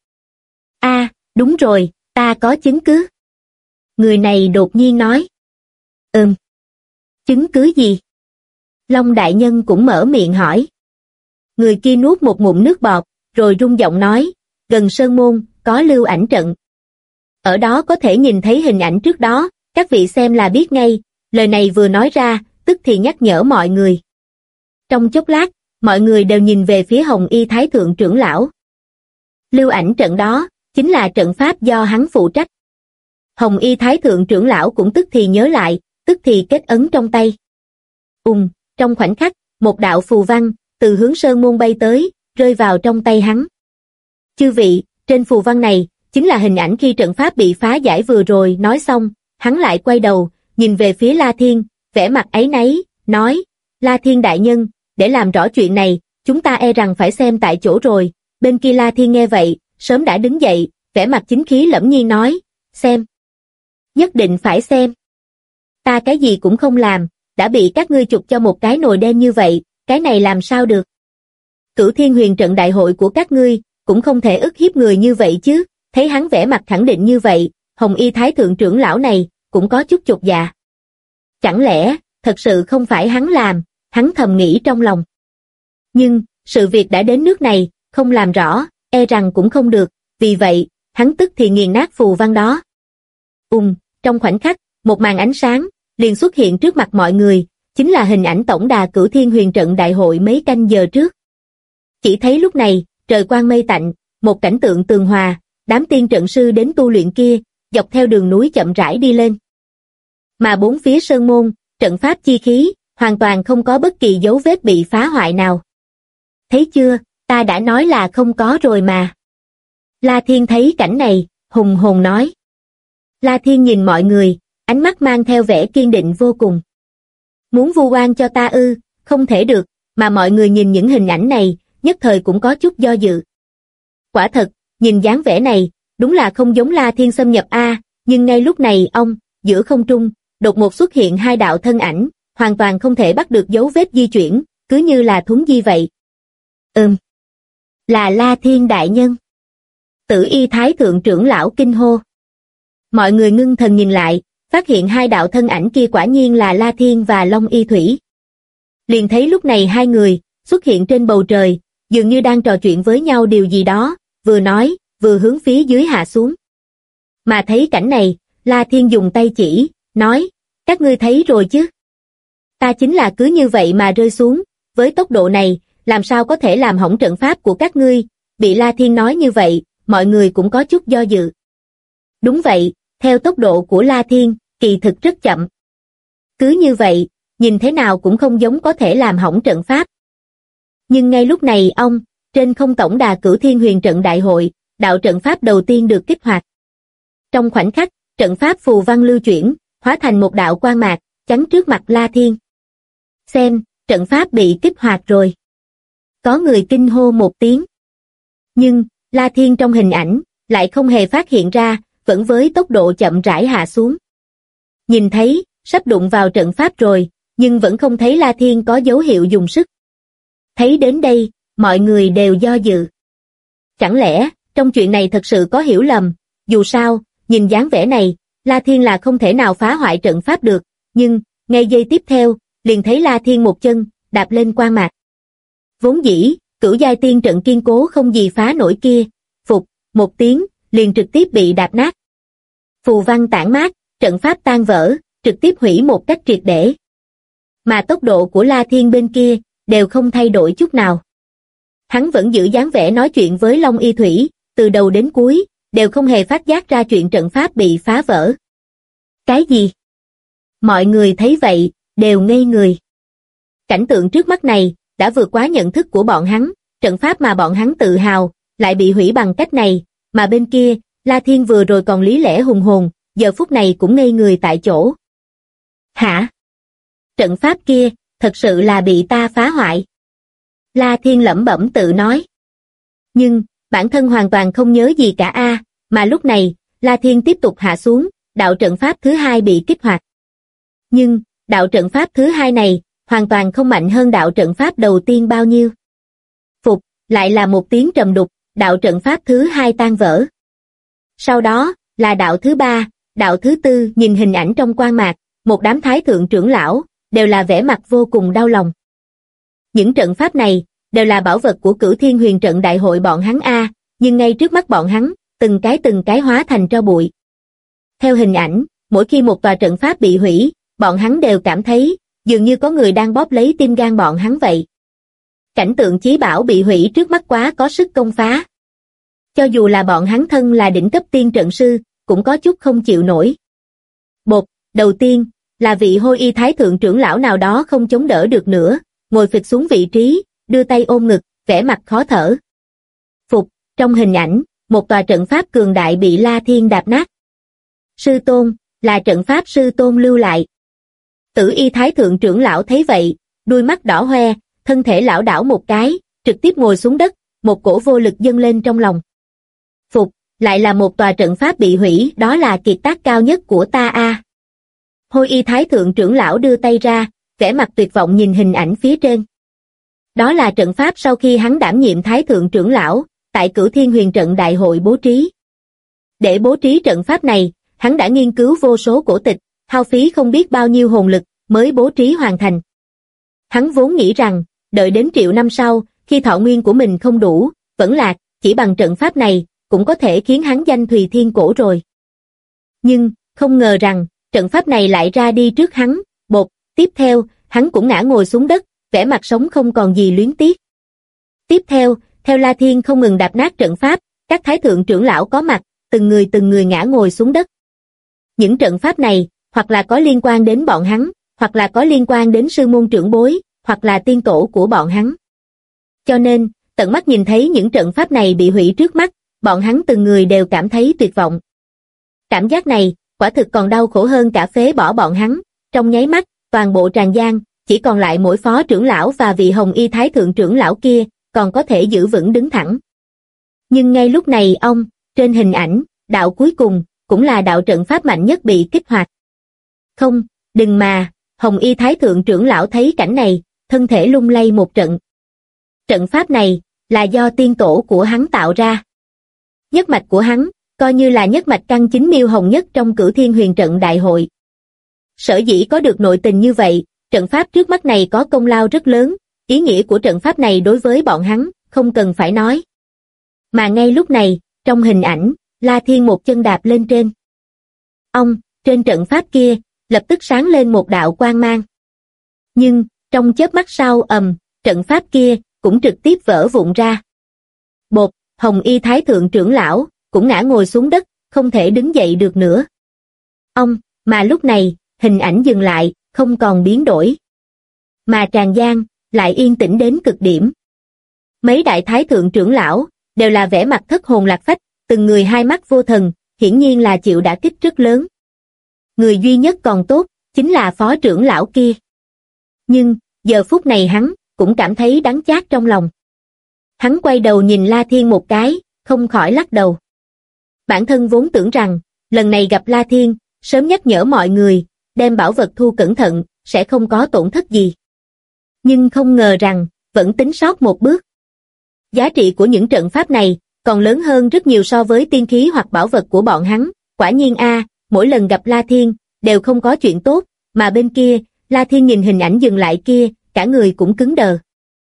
Đúng rồi, ta có chứng cứ. Người này đột nhiên nói. Chứng cứ gì? Long đại nhân cũng mở miệng hỏi. Người kia nuốt một ngụm nước bọt, rồi rung giọng nói, gần sơn môn, có lưu ảnh trận. Ở đó có thể nhìn thấy hình ảnh trước đó, các vị xem là biết ngay. Lời này vừa nói ra, tức thì nhắc nhở mọi người. Trong chốc lát, mọi người đều nhìn về phía Hồng Y Thái Thượng trưởng lão. Lưu ảnh trận đó, chính là trận pháp do hắn phụ trách. Hồng Y Thái Thượng trưởng lão cũng tức thì nhớ lại, tức thì kết ấn trong tay. Trong khoảnh khắc, một đạo phù văn, từ hướng sơn môn bay tới, rơi vào trong tay hắn. Chư vị, trên phù văn này, chính là hình ảnh khi trận pháp bị phá giải vừa rồi. Nói xong, hắn lại quay đầu, nhìn về phía La Thiên, vẻ mặt áy náy, nói, La Thiên đại nhân, để làm rõ chuyện này, chúng ta e rằng phải xem tại chỗ rồi. Bên kia La Thiên nghe vậy, sớm đã đứng dậy, vẻ mặt chính khí lẫm nhiên nói, xem. Nhất định phải xem. Ta cái gì cũng không làm, đã bị các ngươi chụp cho một cái nồi đen như vậy, cái này làm sao được. Cửu Thiên Huyền Trận Đại hội của các ngươi, cũng không thể ức hiếp người như vậy chứ. Thấy hắn vẻ mặt khẳng định như vậy, Hồng Y Thái Thượng trưởng lão này, cũng có chút chột dạ. Chẳng lẽ, thật sự không phải hắn làm, hắn thầm nghĩ trong lòng. Nhưng, sự việc đã đến nước này, không làm rõ, e rằng cũng không được, vì vậy, hắn tức thì nghiền nát phù văn đó. Trong khoảnh khắc, một màn ánh sáng, liền xuất hiện trước mặt mọi người, chính là hình ảnh tổng đà Cửu Thiên Huyền Trận Đại hội mấy canh giờ trước. Chỉ thấy lúc này, trời quang mây tạnh, một cảnh tượng tường hòa, đám tiên trận sư đến tu luyện kia, dọc theo đường núi chậm rãi đi lên. Mà bốn phía sơn môn, trận pháp chi khí, hoàn toàn không có bất kỳ dấu vết bị phá hoại nào. Thấy chưa, ta đã nói là không có rồi mà. La Thiên thấy cảnh này, hùng hồn nói. La Thiên nhìn mọi người, ánh mắt mang theo vẻ kiên định vô cùng. Muốn vu oan cho ta ư? Không thể được, mà mọi người nhìn những hình ảnh này, nhất thời cũng có chút do dự. Quả thật, nhìn dáng vẻ này, đúng là không giống La Thiên xâm nhập a, nhưng ngay lúc này giữa không trung, đột ngột xuất hiện hai đạo thân ảnh, hoàn toàn không thể bắt được dấu vết di chuyển, cứ như là thuấn di vậy. Là La Thiên đại nhân. Tử Y Thái thượng trưởng lão kinh hô. Mọi người ngưng thần nhìn lại, phát hiện hai đạo thân ảnh kia quả nhiên là La Thiên và Long Y Thủy. Liền thấy lúc này hai người xuất hiện trên bầu trời, dường như đang trò chuyện với nhau điều gì đó, vừa nói, vừa hướng phía dưới hạ xuống. Mà thấy cảnh này, La Thiên dùng tay chỉ, nói, các ngươi thấy rồi chứ? Ta chính là cứ như vậy mà rơi xuống, với tốc độ này, làm sao có thể làm hỏng trận pháp của các ngươi? Bị La Thiên nói như vậy, mọi người cũng có chút do dự. Đúng vậy, theo tốc độ của La Thiên, kỳ thực rất chậm. Cứ như vậy, nhìn thế nào cũng không giống có thể làm hỏng trận pháp. Nhưng ngay lúc này trên không tổng đà Cửu Thiên Huyền Trận Đại Hội, đạo trận pháp đầu tiên được kích hoạt. Trong khoảnh khắc, trận pháp phù văn lưu chuyển, hóa thành một đạo quang mạc, chắn trước mặt La Thiên. Xem, trận pháp bị kích hoạt rồi. Có người kinh hô một tiếng. Nhưng, La Thiên trong hình ảnh, lại không hề phát hiện ra, vẫn với tốc độ chậm rãi hạ xuống. Nhìn thấy, sắp đụng vào trận pháp rồi, nhưng vẫn không thấy La Thiên có dấu hiệu dùng sức. Thấy đến đây, mọi người đều do dự. Chẳng lẽ, trong chuyện này thật sự có hiểu lầm, dù sao, nhìn dáng vẻ này, La Thiên là không thể nào phá hoại trận pháp được, nhưng, ngay giây tiếp theo, liền thấy La Thiên một chân, đạp lên quang mạc. Vốn dĩ, cửu giai tiên trận kiên cố không gì phá nổi kia, phục, một tiếng, liền trực tiếp bị đạp nát. Phù văn tản mát, trận pháp tan vỡ, trực tiếp hủy một cách triệt để. Mà tốc độ của La Thiên bên kia, đều không thay đổi chút nào. Hắn vẫn giữ dáng vẻ nói chuyện với Long Y Thủy, từ đầu đến cuối, đều không hề phát giác ra chuyện trận pháp bị phá vỡ. Cái gì? Mọi người thấy vậy, đều ngây người. Cảnh tượng trước mắt này, đã vượt quá nhận thức của bọn hắn, trận pháp mà bọn hắn tự hào, lại bị hủy bằng cách này, mà bên kia, La Thiên vừa rồi còn lý lẽ hùng hồn, giờ phút này cũng ngây người tại chỗ. Hả? Trận pháp kia, thật sự là bị ta phá hoại. La Thiên lẩm bẩm tự nói. Nhưng, bản thân hoàn toàn không nhớ gì cả mà lúc này, La Thiên tiếp tục hạ xuống, đạo trận pháp thứ hai bị kích hoạt. Nhưng, đạo trận pháp thứ hai này, hoàn toàn không mạnh hơn đạo trận pháp đầu tiên bao nhiêu. Phục, lại là một tiếng trầm đục, đạo trận pháp thứ hai tan vỡ. Sau đó, là đạo thứ ba, đạo thứ tư, nhìn hình ảnh trong quang mạc, một đám thái thượng trưởng lão, đều là vẻ mặt vô cùng đau lòng. Những trận pháp này, đều là bảo vật của Cửu Thiên Huyền Trận Đại Hội bọn hắn nhưng ngay trước mắt bọn hắn, từng cái hóa thành tro bụi. Theo hình ảnh, mỗi khi một tòa trận pháp bị hủy, bọn hắn đều cảm thấy, dường như có người đang bóp lấy tim gan bọn hắn vậy. Cảnh tượng chí bảo bị hủy trước mắt quá có sức công phá. Cho dù là bọn hắn thân là đỉnh cấp tiên trận sư, cũng có chút không chịu nổi. Bột, đầu tiên, là vị Hôi Y Thái thượng trưởng lão nào đó không chống đỡ được nữa, ngồi phịch xuống vị trí, đưa tay ôm ngực, vẻ mặt khó thở. Phục, trong hình ảnh, một tòa trận pháp cường đại bị La Thiên đạp nát. Sư tôn, là trận pháp sư tôn lưu lại. Tử Y Thái thượng trưởng lão thấy vậy, đuôi mắt đỏ hoe, thân thể lảo đảo một cái, trực tiếp ngồi xuống đất, một cổ vô lực dâng lên trong lòng. Phục, lại là một tòa trận pháp bị hủy, đó là kiệt tác cao nhất của ta Hôi Y Thái thượng trưởng lão đưa tay ra, vẻ mặt tuyệt vọng nhìn hình ảnh phía trên. Đó là trận pháp sau khi hắn đảm nhiệm Thái thượng trưởng lão, tại Cửu Thiên Huyền Trận Đại Hội bố trí. Để bố trí trận pháp này, hắn đã nghiên cứu vô số cổ tịch, hao phí không biết bao nhiêu hồn lực, mới bố trí hoàn thành. Hắn vốn nghĩ rằng, đợi đến triệu năm sau, khi thọ nguyên của mình không đủ, vẫn lạc, chỉ bằng trận pháp này, cũng có thể khiến hắn danh Thùy Thiên Cổ rồi. Nhưng, không ngờ rằng, trận pháp này lại ra đi trước hắn, bột, tiếp theo, hắn cũng ngã ngồi xuống đất, vẻ mặt sống không còn gì luyến tiếc. Tiếp theo, theo La Thiên không ngừng đạp nát trận pháp, các thái thượng trưởng lão có mặt, từng người ngã ngồi xuống đất. Những trận pháp này, hoặc là có liên quan đến bọn hắn, hoặc là có liên quan đến sư môn trưởng bối, hoặc là tiên tổ của bọn hắn. Cho nên, tận mắt nhìn thấy những trận pháp này bị hủy trước mắt, bọn hắn từng người đều cảm thấy tuyệt vọng. Cảm giác này, quả thực còn đau khổ hơn cả phế bỏ bọn hắn, trong nháy mắt, toàn bộ Tràng Giang, chỉ còn lại mỗi phó trưởng lão và vị Hồng Y Thái Thượng trưởng lão kia, còn có thể giữ vững đứng thẳng. Nhưng ngay lúc này trên hình ảnh, đạo cuối cùng, cũng là đạo trận pháp mạnh nhất bị kích hoạt. Không, đừng mà, Hồng Y Thái Thượng trưởng lão thấy cảnh này, thân thể lung lay một trận. Trận pháp này, là do tiên tổ của hắn tạo ra. Nhất mạch của hắn, coi như là nhất mạch căn chính miêu hồng nhất trong Cửu Thiên Huyền Trận đại hội. Sở dĩ có được nội tình như vậy, trận pháp trước mắt này có công lao rất lớn, ý nghĩa của trận pháp này đối với bọn hắn, không cần phải nói. Mà ngay lúc này, trong hình ảnh, La Thiên một chân đạp lên trên. Trên trận pháp kia, lập tức sáng lên một đạo quang mang. Nhưng, trong chớp mắt sau trận pháp kia, cũng trực tiếp vỡ vụn ra. Bột, Hồng Y Thái Thượng trưởng lão, cũng ngã ngồi xuống đất, không thể đứng dậy được nữa. Mà lúc này, hình ảnh dừng lại, không còn biến đổi. Mà Tràng Giang, lại yên tĩnh đến cực điểm. Mấy đại thái thượng trưởng lão, đều là vẻ mặt thất hồn lạc phách, từng người hai mắt vô thần, hiển nhiên là chịu đả kích rất lớn. Người duy nhất còn tốt, chính là phó trưởng lão kia. Nhưng, giờ phút này hắn, cũng cảm thấy đắng chát trong lòng. Hắn quay đầu nhìn La Thiên một cái, không khỏi lắc đầu. Bản thân vốn tưởng rằng, lần này gặp La Thiên, sớm nhắc nhở mọi người, đem bảo vật thu cẩn thận, sẽ không có tổn thất gì. Nhưng không ngờ rằng, vẫn tính sót một bước. Giá trị của những trận pháp này, còn lớn hơn rất nhiều so với tiên khí hoặc bảo vật của bọn hắn. Quả nhiên mỗi lần gặp La Thiên, đều không có chuyện tốt, mà bên kia, La Thiên nhìn hình ảnh dừng lại kia, cả người cũng cứng đờ.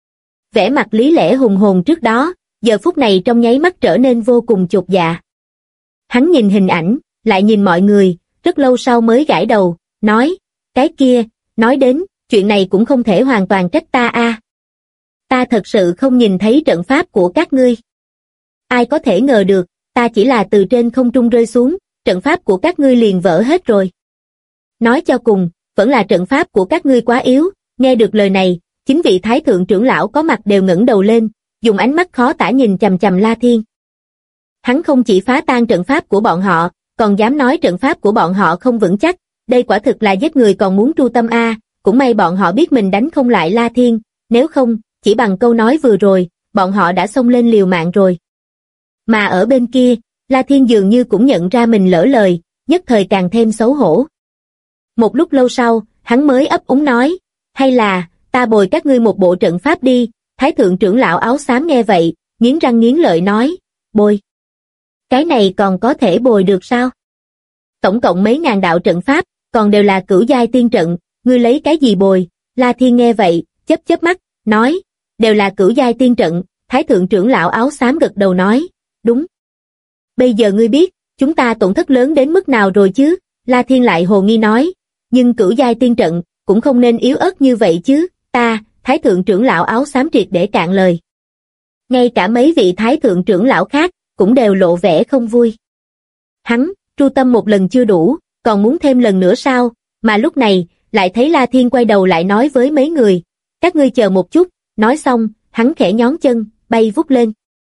Vẻ mặt lý lẽ hùng hồn trước đó, giờ phút này trong nháy mắt trở nên vô cùng chột dạ. Hắn nhìn hình ảnh, lại nhìn mọi người, rất lâu sau mới gãi đầu, nói, cái kia, nói đến, chuyện này cũng không thể hoàn toàn trách ta Ta thật sự không nhìn thấy trận pháp của các ngươi. Ai có thể ngờ được, ta chỉ là từ trên không trung rơi xuống, trận pháp của các ngươi liền vỡ hết rồi. Nói cho cùng, vẫn là trận pháp của các ngươi quá yếu. Nghe được lời này, chính vị thái thượng trưởng lão có mặt đều ngẩng đầu lên, dùng ánh mắt khó tả nhìn chằm chằm La Thiên. Hắn không chỉ phá tan trận pháp của bọn họ, còn dám nói trận pháp của bọn họ không vững chắc, đây quả thực là giết người còn muốn tru tâm cũng may bọn họ biết mình đánh không lại La Thiên, nếu không, chỉ bằng câu nói vừa rồi, bọn họ đã xông lên liều mạng rồi. Mà ở bên kia, La Thiên dường như cũng nhận ra mình lỡ lời, nhất thời càng thêm xấu hổ. Một lúc lâu sau, hắn mới ấp úng nói, hay là, ta bồi các ngươi một bộ trận pháp đi. Thái thượng trưởng lão áo xám nghe vậy, nghiến răng nghiến lợi nói, bồi. Cái này còn có thể bồi được sao? Tổng cộng mấy ngàn đạo trận pháp, còn đều là cửu giai tiên trận, ngươi lấy cái gì bồi? La Thiên nghe vậy, chớp chớp mắt, nói, đều là cửu giai tiên trận. Thái thượng trưởng lão áo xám gật đầu nói, đúng. Bây giờ ngươi biết, chúng ta tổn thất lớn đến mức nào rồi chứ? La Thiên lại hồ nghi nói, nhưng cửu giai tiên trận, cũng không nên yếu ớt như vậy chứ, Thái thượng trưởng lão áo xám triệt để cạn lời. Ngay cả mấy vị thái thượng trưởng lão khác, cũng đều lộ vẻ không vui. Hắn, tru tâm một lần chưa đủ, còn muốn thêm lần nữa sao? Mà lúc này, lại thấy La Thiên quay đầu lại nói với mấy người, các ngươi chờ một chút, nói xong, hắn khẽ nhón chân, bay vút lên.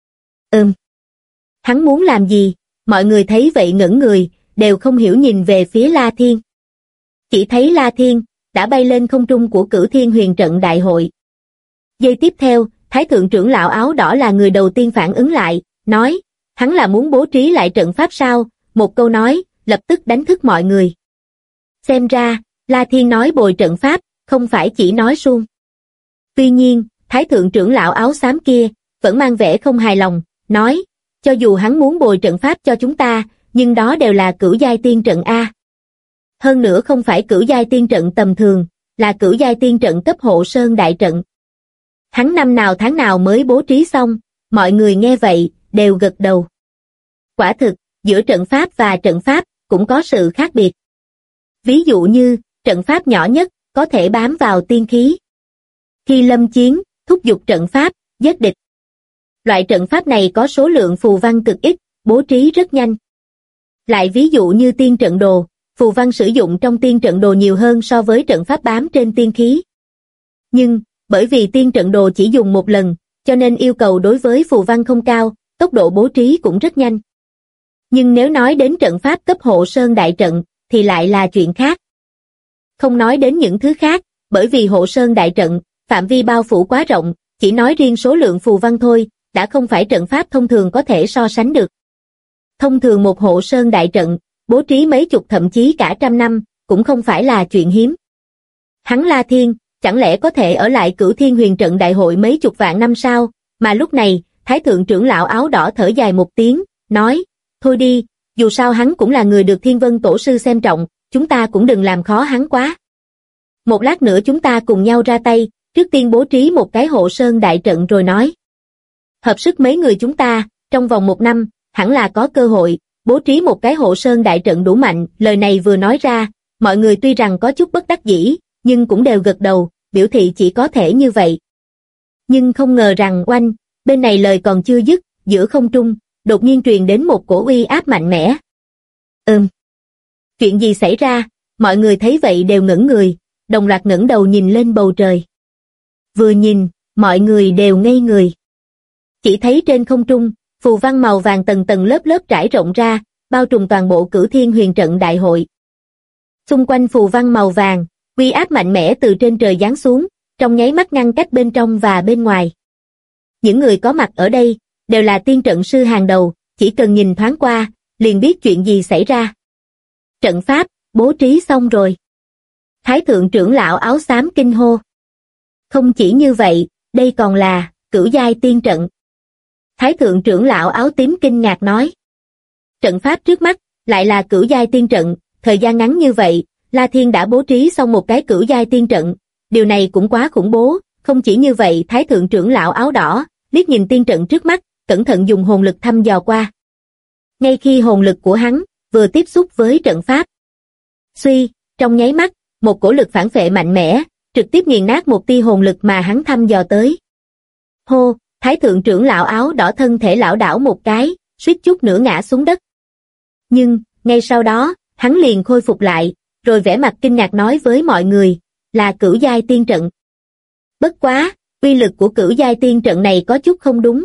Hắn muốn làm gì? Mọi người thấy vậy ngẩn người, đều không hiểu nhìn về phía La Thiên. Chỉ thấy La Thiên, đã bay lên không trung của Cửu Thiên Huyền Trận đại hội. Giây tiếp theo, Thái thượng trưởng lão áo đỏ là người đầu tiên phản ứng lại, nói, hắn là muốn bố trí lại trận pháp sao? Một câu nói, lập tức đánh thức mọi người. Xem ra, La Thiên nói bồi trận pháp, không phải chỉ nói suông. Tuy nhiên, Thái thượng trưởng lão áo xám kia, vẫn mang vẻ không hài lòng, nói, cho dù hắn muốn bồi trận pháp cho chúng ta, nhưng đó đều là cửu giai tiên trận Hơn nữa không phải cửu giai tiên trận tầm thường, là cửu giai tiên trận cấp hộ sơn đại trận. Hắn năm nào tháng nào mới bố trí xong, mọi người nghe vậy, đều gật đầu. Quả thực, giữa trận pháp và trận pháp, cũng có sự khác biệt. Ví dụ như, trận pháp nhỏ nhất, có thể bám vào tiên khí. Khi lâm chiến, thúc giục trận pháp, giết địch. Loại trận pháp này có số lượng phù văn cực ít, bố trí rất nhanh. Lại ví dụ như tiên trận đồ, phù văn sử dụng trong tiên trận đồ nhiều hơn so với trận pháp bám trên tiên khí. Nhưng, bởi vì tiên trận đồ chỉ dùng một lần, cho nên yêu cầu đối với phù văn không cao, tốc độ bố trí cũng rất nhanh. Nhưng nếu nói đến trận pháp cấp hộ sơn đại trận, thì lại là chuyện khác. Không nói đến những thứ khác, bởi vì hộ sơn đại trận, phạm vi bao phủ quá rộng, chỉ nói riêng số lượng phù văn thôi, đã không phải trận pháp thông thường có thể so sánh được. Thông thường một hộ sơn đại trận, bố trí mấy chục thậm chí cả trăm năm, cũng không phải là chuyện hiếm. Hắn La Thiên, chẳng lẽ có thể ở lại Cửu Thiên Huyền Trận đại hội mấy chục vạn năm sao? Mà lúc này, Thái thượng trưởng lão áo đỏ thở dài một tiếng, nói, thôi đi, dù sao hắn cũng là người được Thiên Vân Tổ sư xem trọng, chúng ta cũng đừng làm khó hắn quá. Một lát nữa chúng ta cùng nhau ra tay, trước tiên bố trí một cái hộ sơn đại trận rồi nói. Hợp sức mấy người chúng ta, trong vòng 1 năm, hẳn là có cơ hội, bố trí một cái hộ sơn đại trận đủ mạnh. Lời này vừa nói ra, mọi người tuy rằng có chút bất đắc dĩ, nhưng cũng đều gật đầu, biểu thị chỉ có thể như vậy. Nhưng không ngờ rằng oanh, bên này lời còn chưa dứt, giữa không trung, đột nhiên truyền đến một cổ uy áp mạnh mẽ. Chuyện gì xảy ra? Mọi người thấy vậy đều ngẩn người, đồng loạt ngẩng đầu nhìn lên bầu trời. Vừa nhìn, mọi người đều ngây người. Chỉ thấy trên không trung, phù văn màu vàng tầng tầng lớp lớp trải rộng ra, bao trùm toàn bộ Cửu Thiên Huyền Trận đại hội. Xung quanh phù văn màu vàng, uy áp mạnh mẽ từ trên trời giáng xuống, trong nháy mắt ngăn cách bên trong và bên ngoài. Những người có mặt ở đây, đều là tiên trận sư hàng đầu, chỉ cần nhìn thoáng qua, liền biết chuyện gì xảy ra. Trận pháp, bố trí xong rồi. Thái thượng trưởng lão áo xám kinh hô. Không chỉ như vậy, đây còn là cửu giai tiên trận. Thái thượng trưởng lão áo tím kinh ngạc nói. Trận pháp trước mắt, lại là cửu giai tiên trận, thời gian ngắn như vậy, La Thiên đã bố trí xong một cái cửu giai tiên trận, điều này cũng quá khủng bố. Không chỉ như vậy, Thái thượng trưởng lão áo đỏ liếc nhìn tiên trận trước mắt, cẩn thận dùng hồn lực thăm dò qua. Ngay khi hồn lực của hắn vừa tiếp xúc với trận pháp, suy, trong nháy mắt, một cổ lực phản phệ mạnh mẽ, trực tiếp nghiền nát một tia hồn lực mà hắn thăm dò tới. Hô, Thái thượng trưởng lão áo đỏ thân thể lảo đảo một cái, suýt chút nữa ngã xuống đất. Nhưng, ngay sau đó, hắn liền khôi phục lại, rồi vẻ mặt kinh ngạc nói với mọi người, là cửu giai tiên trận. Bất quá, uy lực của cửu giai tiên trận này có chút không đúng,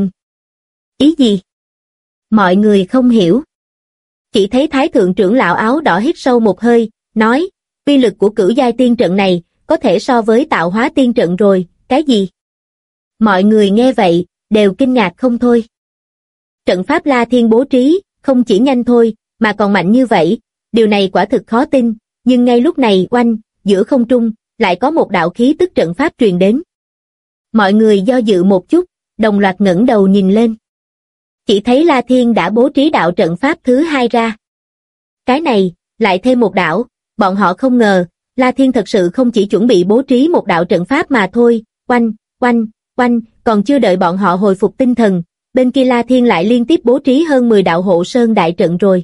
Ý gì? Mọi người không hiểu. Chỉ thấy Thái thượng trưởng lão áo đỏ hít sâu một hơi, nói, uy lực của cửu giai tiên trận này, có thể so với tạo hóa tiên trận rồi, cái gì? Mọi người nghe vậy, đều kinh ngạc không thôi. Trận pháp La Thiên bố trí, không chỉ nhanh thôi, mà còn mạnh như vậy, điều này quả thực khó tin, nhưng ngay lúc này oanh, giữa không trung, lại có một đạo khí tức trận pháp truyền đến. Mọi người do dự một chút, đồng loạt ngẩng đầu nhìn lên. Chỉ thấy La Thiên đã bố trí đạo trận pháp thứ 2 ra. Cái này, lại thêm một đạo, bọn họ không ngờ, La Thiên thật sự không chỉ chuẩn bị bố trí một đạo trận pháp mà thôi, oanh, oanh, oanh, còn chưa đợi bọn họ hồi phục tinh thần, bên kia La Thiên lại liên tiếp bố trí hơn 10 đạo hộ sơn đại trận rồi.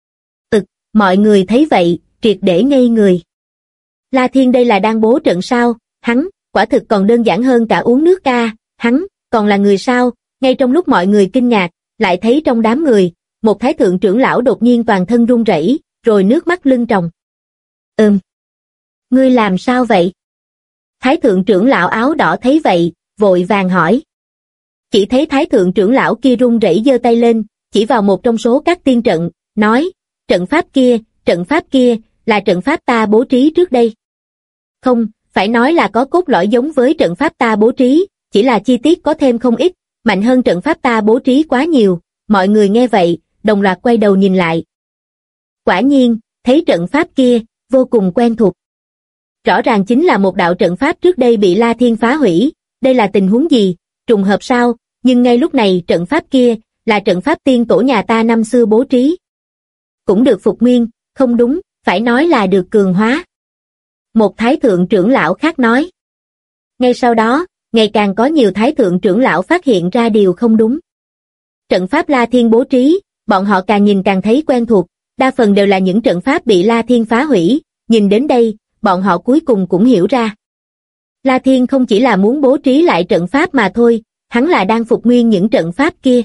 Mọi người thấy vậy, triệt để ngây người. La Thiên đây là đang bố trận sao? Hắn, quả thực còn đơn giản hơn cả uống nước ca, hắn, còn là người sao? Ngay trong lúc mọi người kinh ngạc, lại thấy trong đám người, một thái thượng trưởng lão đột nhiên toàn thân run rẩy, rồi nước mắt lưng tròng. Ngươi làm sao vậy? Thái thượng trưởng lão áo đỏ thấy vậy, vội vàng hỏi. Chỉ thấy thái thượng trưởng lão kia run rẩy giơ tay lên, chỉ vào một trong số các tiên trận, nói, trận pháp kia, là trận pháp ta bố trí trước đây. Không, phải nói là có cốt lõi giống với trận pháp ta bố trí, chỉ là chi tiết có thêm không ít, mạnh hơn trận pháp ta bố trí quá nhiều. Mọi người nghe vậy, đồng loạt quay đầu nhìn lại. Quả nhiên, thấy trận pháp kia, vô cùng quen thuộc. Rõ ràng chính là một đạo trận pháp trước đây bị La Thiên phá hủy, đây là tình huống gì, trùng hợp sao? Nhưng ngay lúc này trận pháp kia, là trận pháp tiên tổ nhà ta năm xưa bố trí. Cũng được phục nguyên, không đúng, phải nói là được cường hóa. Một thái thượng trưởng lão khác nói. Ngay sau đó, ngày càng có nhiều thái thượng trưởng lão phát hiện ra điều không đúng. Trận pháp La Thiên bố trí, bọn họ càng nhìn càng thấy quen thuộc, đa phần đều là những trận pháp bị La Thiên phá hủy, nhìn đến đây, bọn họ cuối cùng cũng hiểu ra. La Thiên không chỉ là muốn bố trí lại trận pháp mà thôi, hắn là đang phục nguyên những trận pháp kia.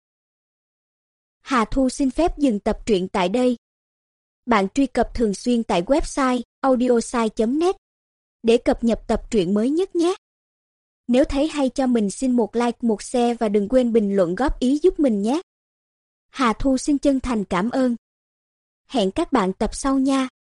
Hà Thu xin phép dừng tập truyện tại đây. Bạn truy cập thường xuyên tại website audiosai.net để cập nhật tập truyện mới nhất nhé. Nếu thấy hay cho mình xin một like, một share và đừng quên bình luận góp ý giúp mình nhé. Hà Thu xin chân thành cảm ơn. Hẹn các bạn tập sau nha.